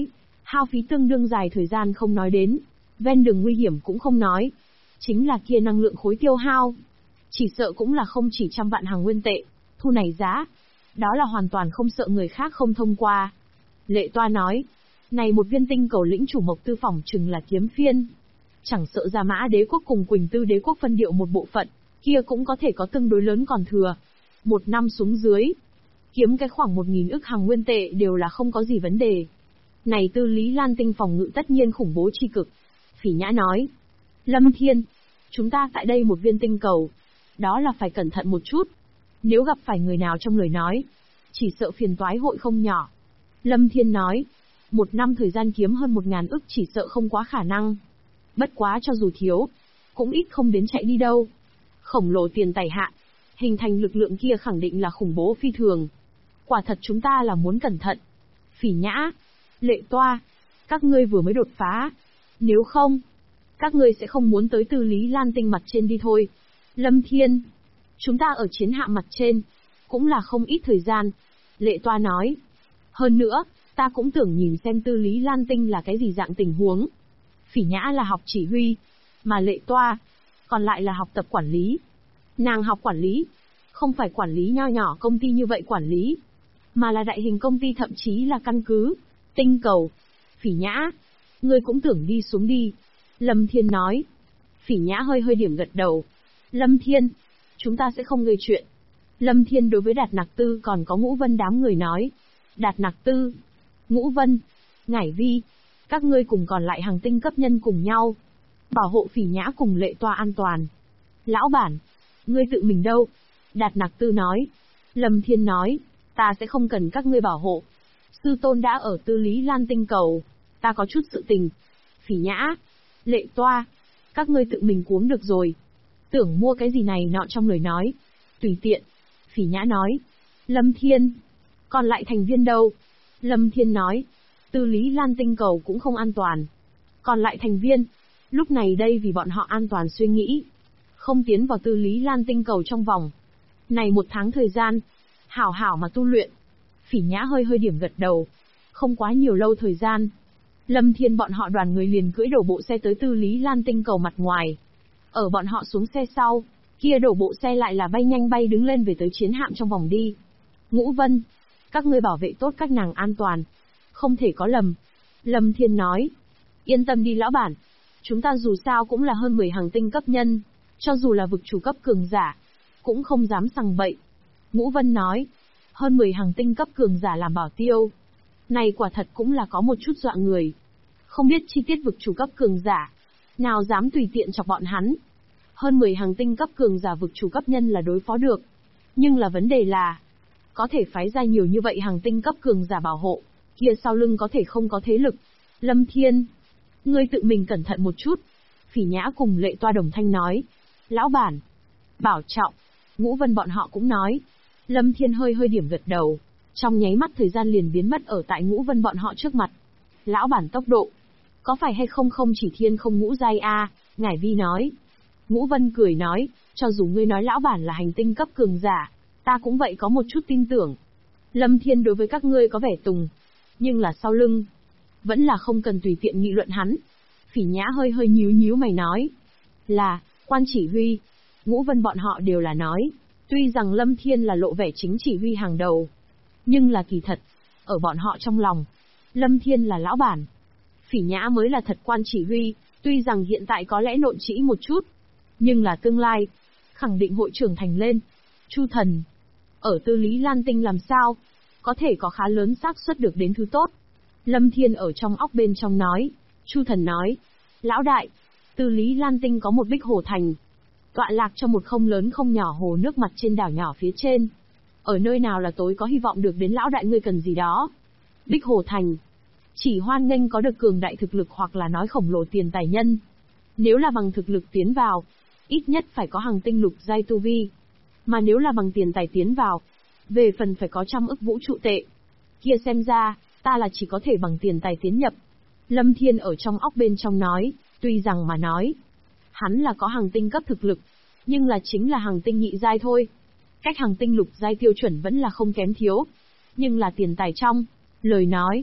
Hao phí tương đương dài thời gian không nói đến, ven đường nguy hiểm cũng không nói. Chính là kia năng lượng khối tiêu hao. Chỉ sợ cũng là không chỉ trăm vạn hàng nguyên tệ, thu này giá. Đó là hoàn toàn không sợ người khác không thông qua. Lệ Toa nói, này một viên tinh cầu lĩnh chủ Mộc Tư phỏng chừng là kiếm phiên. Chẳng sợ Gia Mã đế quốc cùng Quỳnh Tư đế quốc phân điệu một bộ phận, kia cũng có thể có tương đối lớn còn thừa. Một năm xuống dưới, kiếm cái khoảng 1000 ức hàng nguyên tệ đều là không có gì vấn đề. Này Tư Lý Lan tinh phòng ngự tất nhiên khủng bố chi cực. Phỉ Nhã nói, Lâm Thiên, chúng ta tại đây một viên tinh cầu, đó là phải cẩn thận một chút. Nếu gặp phải người nào trong lời nói, chỉ sợ phiền toái hội không nhỏ. Lâm Thiên nói, một năm thời gian kiếm hơn 1000 ức chỉ sợ không quá khả năng. Bất quá cho dù thiếu, cũng ít không đến chạy đi đâu. Khổng lồ tiền tài hạ, hình thành lực lượng kia khẳng định là khủng bố phi thường. Quả thật chúng ta là muốn cẩn thận. Phỉ Nhã, Lệ Toa, các ngươi vừa mới đột phá. Nếu không, các ngươi sẽ không muốn tới Tư Lý Lan tinh mặt trên đi thôi. Lâm Thiên, chúng ta ở chiến hạm mặt trên, cũng là không ít thời gian. Lệ Toa nói, hơn nữa, ta cũng tưởng nhìn xem Tư Lý Lan tinh là cái gì dạng tình huống. Phỉ Nhã là học chỉ huy, mà Lệ Toa, còn lại là học tập quản lý. Nàng học quản lý, không phải quản lý nho nhỏ công ty như vậy quản lý, mà là đại hình công ty thậm chí là căn cứ, tinh cầu. Phỉ Nhã, ngươi cũng tưởng đi xuống đi. Lâm Thiên nói. Phỉ Nhã hơi hơi điểm gật đầu. Lâm Thiên, chúng ta sẽ không gây chuyện. Lâm Thiên đối với Đạt Nặc Tư còn có Ngũ Vân đám người nói. Đạt Nặc Tư, Ngũ Vân, Ngải Vi, các ngươi cùng còn lại hàng tinh cấp nhân cùng nhau, bảo hộ Phỉ Nhã cùng Lệ Toa an toàn. Lão bản, ngươi tự mình đâu? Đạt Nặc Tư nói. Lâm Thiên nói, ta sẽ không cần các ngươi bảo hộ. Sư tôn đã ở Tư Lý Lan tinh cầu, ta có chút sự tình. Phỉ Nhã, Lệ Toa, các ngươi tự mình cuống được rồi. Tưởng mua cái gì này nọ trong lời nói, tùy tiện. Phỉ Nhã nói. Lâm Thiên, còn lại thành viên đâu? Lâm Thiên nói, Tư Lý Lan tinh cầu cũng không an toàn. Còn lại thành viên, lúc này đây vì bọn họ an toàn suy nghĩ, không tiến vào Tư Lý Lan tinh cầu trong vòng này 1 tháng thời gian, hảo hảo mà tu luyện. Phỉ Nhã hơi hơi điểm gật đầu. Không quá nhiều lâu thời gian, Lâm Thiên bọn họ đoàn người liền cưỡi đổ bộ xe tới Tư Lý Lan tinh cầu mặt ngoài. Ở bọn họ xuống xe sau, kia đổ bộ xe lại là bay nhanh bay đứng lên về tới chiến hạm trong vòng đi. Ngũ Vân, các ngươi bảo vệ tốt các nàng an toàn, không thể có lầm. Lâm Thiên nói. Yên tâm đi lão bản, chúng ta dù sao cũng là hơn 10 hàng tinh cấp nhân, cho dù là vực chủ cấp cường giả, cũng không dám sằng bậy. Ngũ Vân nói. Hơn 10 hàng tinh cấp cường giả làm bảo tiêu, này quả thật cũng là có một chút dọa người. Không biết chi tiết vực chủ cấp cường giả, nào dám tùy tiện chọc bọn hắn. Hơn 10 hàng tinh cấp cường giả vực chủ cấp nhân là đối phó được. Nhưng là vấn đề là, có thể phái ra nhiều như vậy hàng tinh cấp cường giả bảo hộ, kia sau lưng có thể không có thế lực. Lâm Thiên, ngươi tự mình cẩn thận một chút. Phỉ Nhã cùng Lệ Toa đồng thanh nói. Lão bản, bảo trọng. Ngũ Vân bọn họ cũng nói. Lâm Thiên hơi hơi điểm gật đầu. Trong nháy mắt thời gian liền biến mất ở tại Ngũ Vân bọn họ trước mặt. Lão bản tốc độ, có phải hay không không chỉ thiên không ngũ giai a? Ngải Vi nói. Ngũ Vân cười nói, cho dù ngươi nói lão bản là hành tinh cấp cường giả, ta cũng vậy có một chút tin tưởng. Lâm Thiên đối với các ngươi có vẻ tùng, nhưng là sau lưng, vẫn là không cần tùy tiện nghị luận hắn. Phỉ Nhã hơi hơi nhíu nhíu mày nói. Là, quan chỉ huy. Ngũ Vân bọn họ đều là nói. Tuy rằng Lâm Thiên là lộ vẻ chính chỉ huy hàng đầu, nhưng là kỳ thật, ở bọn họ trong lòng, Lâm Thiên là lão bản. Phỉ Nhã mới là thật quan chỉ huy, tuy rằng hiện tại có lẽ nộn trĩ một chút, nhưng là tương lai, khẳng định hội trưởng thành lên. Chu Thần, ở Tư Lý Lan tinh làm sao, có thể có khá lớn xác suất được đến thứ tốt. Lâm Thiên ở trong óc bên trong nói. Chu Thần nói, lão đại, Tư Lý Lan tinh có một bích hồ thành, tọa lạc trong một không lớn không nhỏ hồ nước mặt trên đảo nhỏ phía trên. Ở nơi nào là tối có hy vọng được đến lão đại ngươi cần gì đó. Bích hồ thành, chỉ hoan nghênh có được cường đại thực lực hoặc là nói khổng lồ tiền tài nhân. Nếu là bằng thực lực tiến vào, ít nhất phải có hàng tinh lục giai tu vi. Mà nếu là bằng tiền tài tiến vào, về phần phải có 100 ức vũ trụ tệ. Kia xem ra, ta là chỉ có thể bằng tiền tài tiến nhập. Lâm Thiên ở trong óc bên trong nói, tuy rằng mà nói, hắn là có hàng tinh cấp thực lực, nhưng là chính là hàng tinh nhị giai thôi. Cách hàng tinh lục giai tiêu chuẩn vẫn là không kém thiếu. Nhưng là tiền tài trong, lời nói,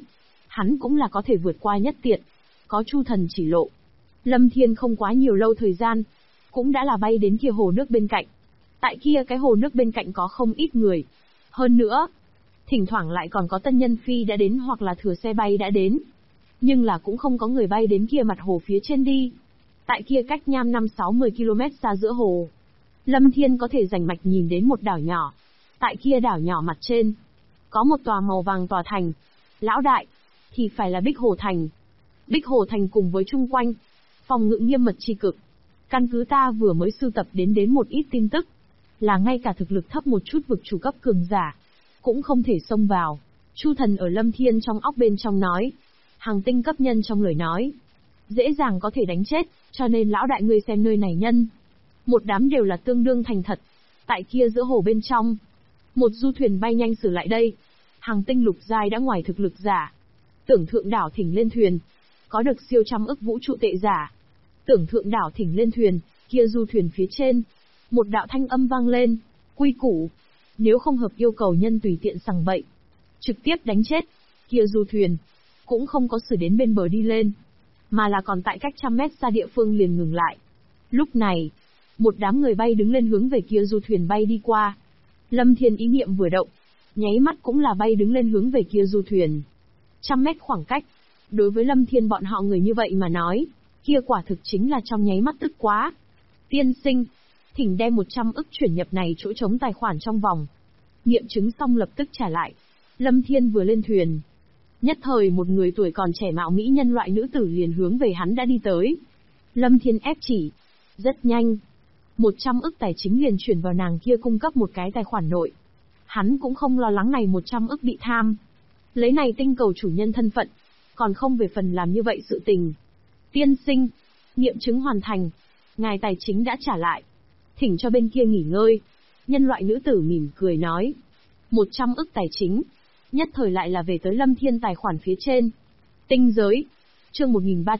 Hắn cũng là có thể vượt qua nhất tiện. Có Chu Thần chỉ lộ. Lâm Thiên không quá nhiều lâu thời gian, cũng đã là bay đến kia hồ nước bên cạnh. Tại kia cái hồ nước bên cạnh có không ít người. Hơn nữa, thỉnh thoảng lại còn có tân nhân phi đã đến hoặc là thừa xe bay đã đến. Nhưng là cũng không có người bay đến kia mặt hồ phía trên đi. Tại kia cách nham 5-60 km xa giữa hồ, Lâm Thiên có thể rành mạch nhìn đến một đảo nhỏ. Tại kia đảo nhỏ mặt trên, có một tòa màu vàng tòa thành. Lão đại, thì phải là Bích Hồ Thành. Bích Hồ Thành cùng với chung quanh, phòng ngự nghiêm mật chi cực. Căn cứ ta vừa mới sưu tập đến một ít tin tức, là ngay cả thực lực thấp một chút vực chủ cấp cường giả, cũng không thể xông vào. Chu Thần ở Lâm Thiên trong óc bên trong nói. Hàng tinh cấp nhân trong lời nói. Dễ dàng có thể đánh chết, cho nên lão đại ngươi xem nơi này nhân. Một đám đều là tương đương thành thật. Tại kia giữa hồ bên trong, một du thuyền bay nhanh xử lại đây. Hàng tinh lục giai đã ngoài thực lực giả. Tưởng thượng đảo thỉnh lên thuyền. Có được siêu trăm ức vũ trụ tệ giả. Tưởng thượng đảo thỉnh lên thuyền, kia du thuyền phía trên. Một đạo thanh âm vang lên. Quy củ. Nếu không hợp yêu cầu nhân tùy tiện sằng bậy. Trực tiếp đánh chết. Kia du thuyền cũng không có xử đến bên bờ đi lên, mà là còn tại cách trăm mét xa địa phương liền ngừng lại. Lúc này, một đám người bay đứng lên hướng về kia du thuyền bay đi qua. Lâm Thiên ý niệm vừa động, nháy mắt cũng là bay đứng lên hướng về kia du thuyền. 100 mét khoảng cách, đối với Lâm Thiên bọn họ người như vậy mà nói, kia quả thực chính là trong nháy mắt tức quá. Tiên sinh, thỉnh đem 100 ức chuyển nhập này chỗ trống tài khoản trong vòng. Nghiệm chứng xong lập tức trả lại. Lâm Thiên vừa lên thuyền, nhất thời một người tuổi còn trẻ mạo mỹ nhân loại nữ tử liền hướng về hắn đã đi tới. Lâm Thiên ép chỉ. Rất nhanh. 100 ức tài chính liền chuyển vào nàng kia cung cấp một cái tài khoản nội. Hắn cũng không lo lắng này 100 ức bị tham. Lấy này tinh cầu chủ nhân thân phận, còn không về phần làm như vậy sự tình. Tiên sinh, nghiệm chứng hoàn thành. Ngài tài chính đã trả lại. Thỉnh cho bên kia nghỉ ngơi. Nhân loại nữ tử mỉm cười nói. 100 ức tài chính. Nhất thời lại là về tới Lâm Thiên tài khoản phía trên. Tinh giới. Chương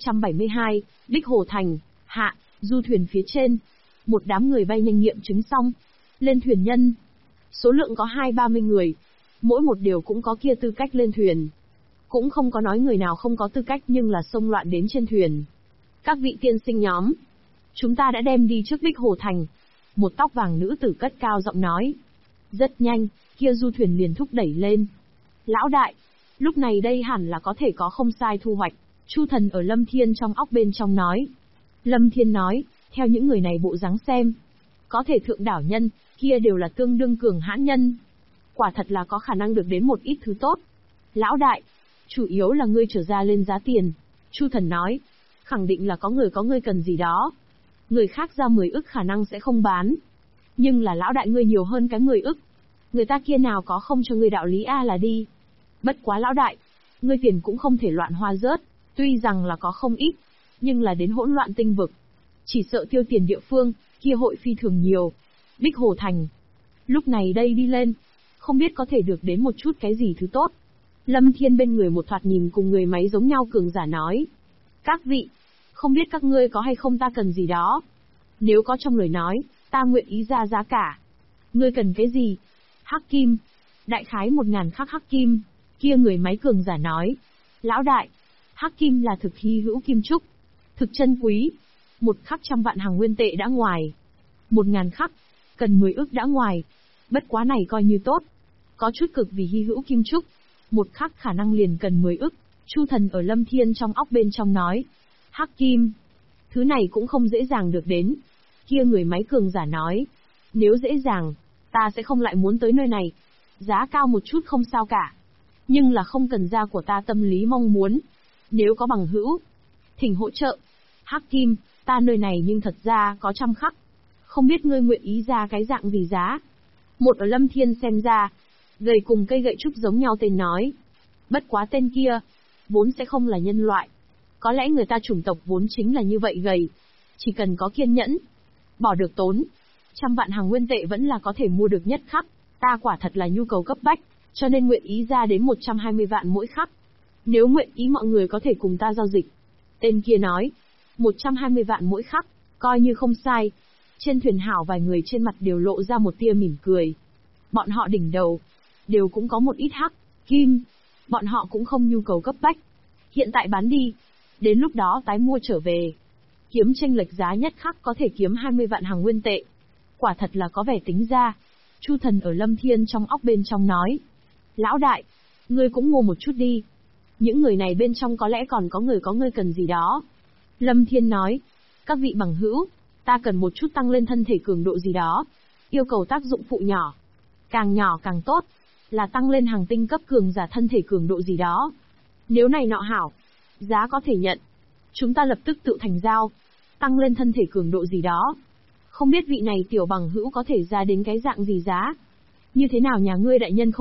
1372, Bích Hồ Thành, hạ, du thuyền phía trên. Một đám người bay nhanh nghiệm chứng xong. Lên thuyền nhân. Số lượng có 20-30 người. Mỗi một điều cũng có kia tư cách lên thuyền. Cũng không có nói người nào không có tư cách nhưng là xông loạn đến trên thuyền. Các vị tiên sinh nhóm. Chúng ta đã đem đi trước Bích Hồ Thành. Một tóc vàng nữ tử cất cao giọng nói. Rất nhanh, kia du thuyền liền thúc đẩy lên. Lão đại, lúc này đây hẳn là có thể có không sai thu hoạch. Chu Thần ở Lâm Thiên trong óc bên trong nói. Lâm Thiên nói, theo những người này bộ dáng xem, có thể thượng đảo nhân, kia đều là tương đương cường hãn nhân. Quả thật là có khả năng được đến một ít thứ tốt. Lão đại, chủ yếu là ngươi trở ra lên giá tiền. Chu Thần nói, khẳng định là có người cần gì đó. Người khác ra 10 ức khả năng sẽ không bán. Nhưng là lão đại ngươi nhiều hơn cái 10 ức. Người ta kia nào có không cho ngươi đạo lý a là đi. Bất quá lão đại, ngươi tiền cũng không thể loạn hoa rớt, tuy rằng là có không ít, nhưng là đến hỗn loạn tinh vực. Chỉ sợ tiêu tiền địa phương, kia hội phi thường nhiều. Bích Hồ Thành. Lúc này đây đi lên, không biết có thể được đến một chút cái gì thứ tốt. Lâm Thiên bên người một thoạt nhìn cùng người máy giống nhau cường giả nói. Các vị, không biết các ngươi có hay không ta cần gì đó. Nếu có trong lời nói, ta nguyện ý ra giá cả. Ngươi cần cái gì? Hắc kim. Đại khái 1000 khắc hắc kim. Kia người máy cường giả nói. Lão đại, hắc kim là thực hy hữu kim trúc. Thực chân quý. Một khắc 100 vạn hàng nguyên tệ đã ngoài. 1000 khắc, cần 10 ức đã ngoài. Bất quá này coi như tốt. Có chút cực vì hy hữu kim trúc. Một khắc khả năng liền cần 10 ức. Chu Thần ở Lâm Thiên trong óc bên trong nói. Hắc kim. Thứ này cũng không dễ dàng được đến. Kia người máy cường giả nói. Nếu dễ dàng, ta sẽ không lại muốn tới nơi này. Giá cao một chút không sao cả. Nhưng là không cần ra của ta tâm lý mong muốn. Nếu có bằng hữu, thỉnh hỗ trợ. Hắc kim, ta nơi này nhưng thật ra có 100 khắc. Không biết ngươi nguyện ý ra cái dạng gì giá. Một ở Lâm Thiên xem ra, gầy cùng cây gậy trúc giống nhau tên nói. Bất quá tên kia, vốn sẽ không là nhân loại. Có lẽ người ta chủng tộc vốn chính là như vậy gầy. Chỉ cần có kiên nhẫn, bỏ được tốn, 100 vạn hàng nguyên tệ vẫn là có thể mua được nhất khắc. Ta quả thật là nhu cầu cấp bách, cho nên nguyện ý ra đến 120 vạn mỗi khắc. Nếu nguyện ý mọi người có thể cùng ta giao dịch. Tên kia nói, 120 vạn mỗi khắc, coi như không sai. Trên thuyền hảo vài người trên mặt đều lộ ra một tia mỉm cười. Bọn họ đỉnh đầu, đều cũng có một ít hắc, kim. Bọn họ cũng không nhu cầu cấp bách. Hiện tại bán đi. Đến lúc đó tái mua trở về. Kiếm chênh lệch giá nhất khắc có thể kiếm 20 vạn hàng nguyên tệ. Quả thật là có vẻ tính ra. Chu Thần ở Lâm Thiên trong óc bên trong nói. Lão đại, ngươi cũng mua một chút đi. Những người này bên trong có lẽ còn có người cần gì đó. Lâm Thiên nói. Các vị bằng hữu, ta cần một chút tăng lên thân thể cường độ gì đó. Yêu cầu tác dụng phụ nhỏ. Càng nhỏ càng tốt. Là tăng lên hàng tinh cấp cường giả thân thể cường độ gì đó. Nếu này nọ hảo, giá có thể nhận. Chúng ta lập tức tự thành giao. Tăng lên thân thể cường độ gì đó. Không biết vị này tiểu bằng hữu có thể ra đến cái dạng gì giá. Như thế nào nhà ngươi đại nhân không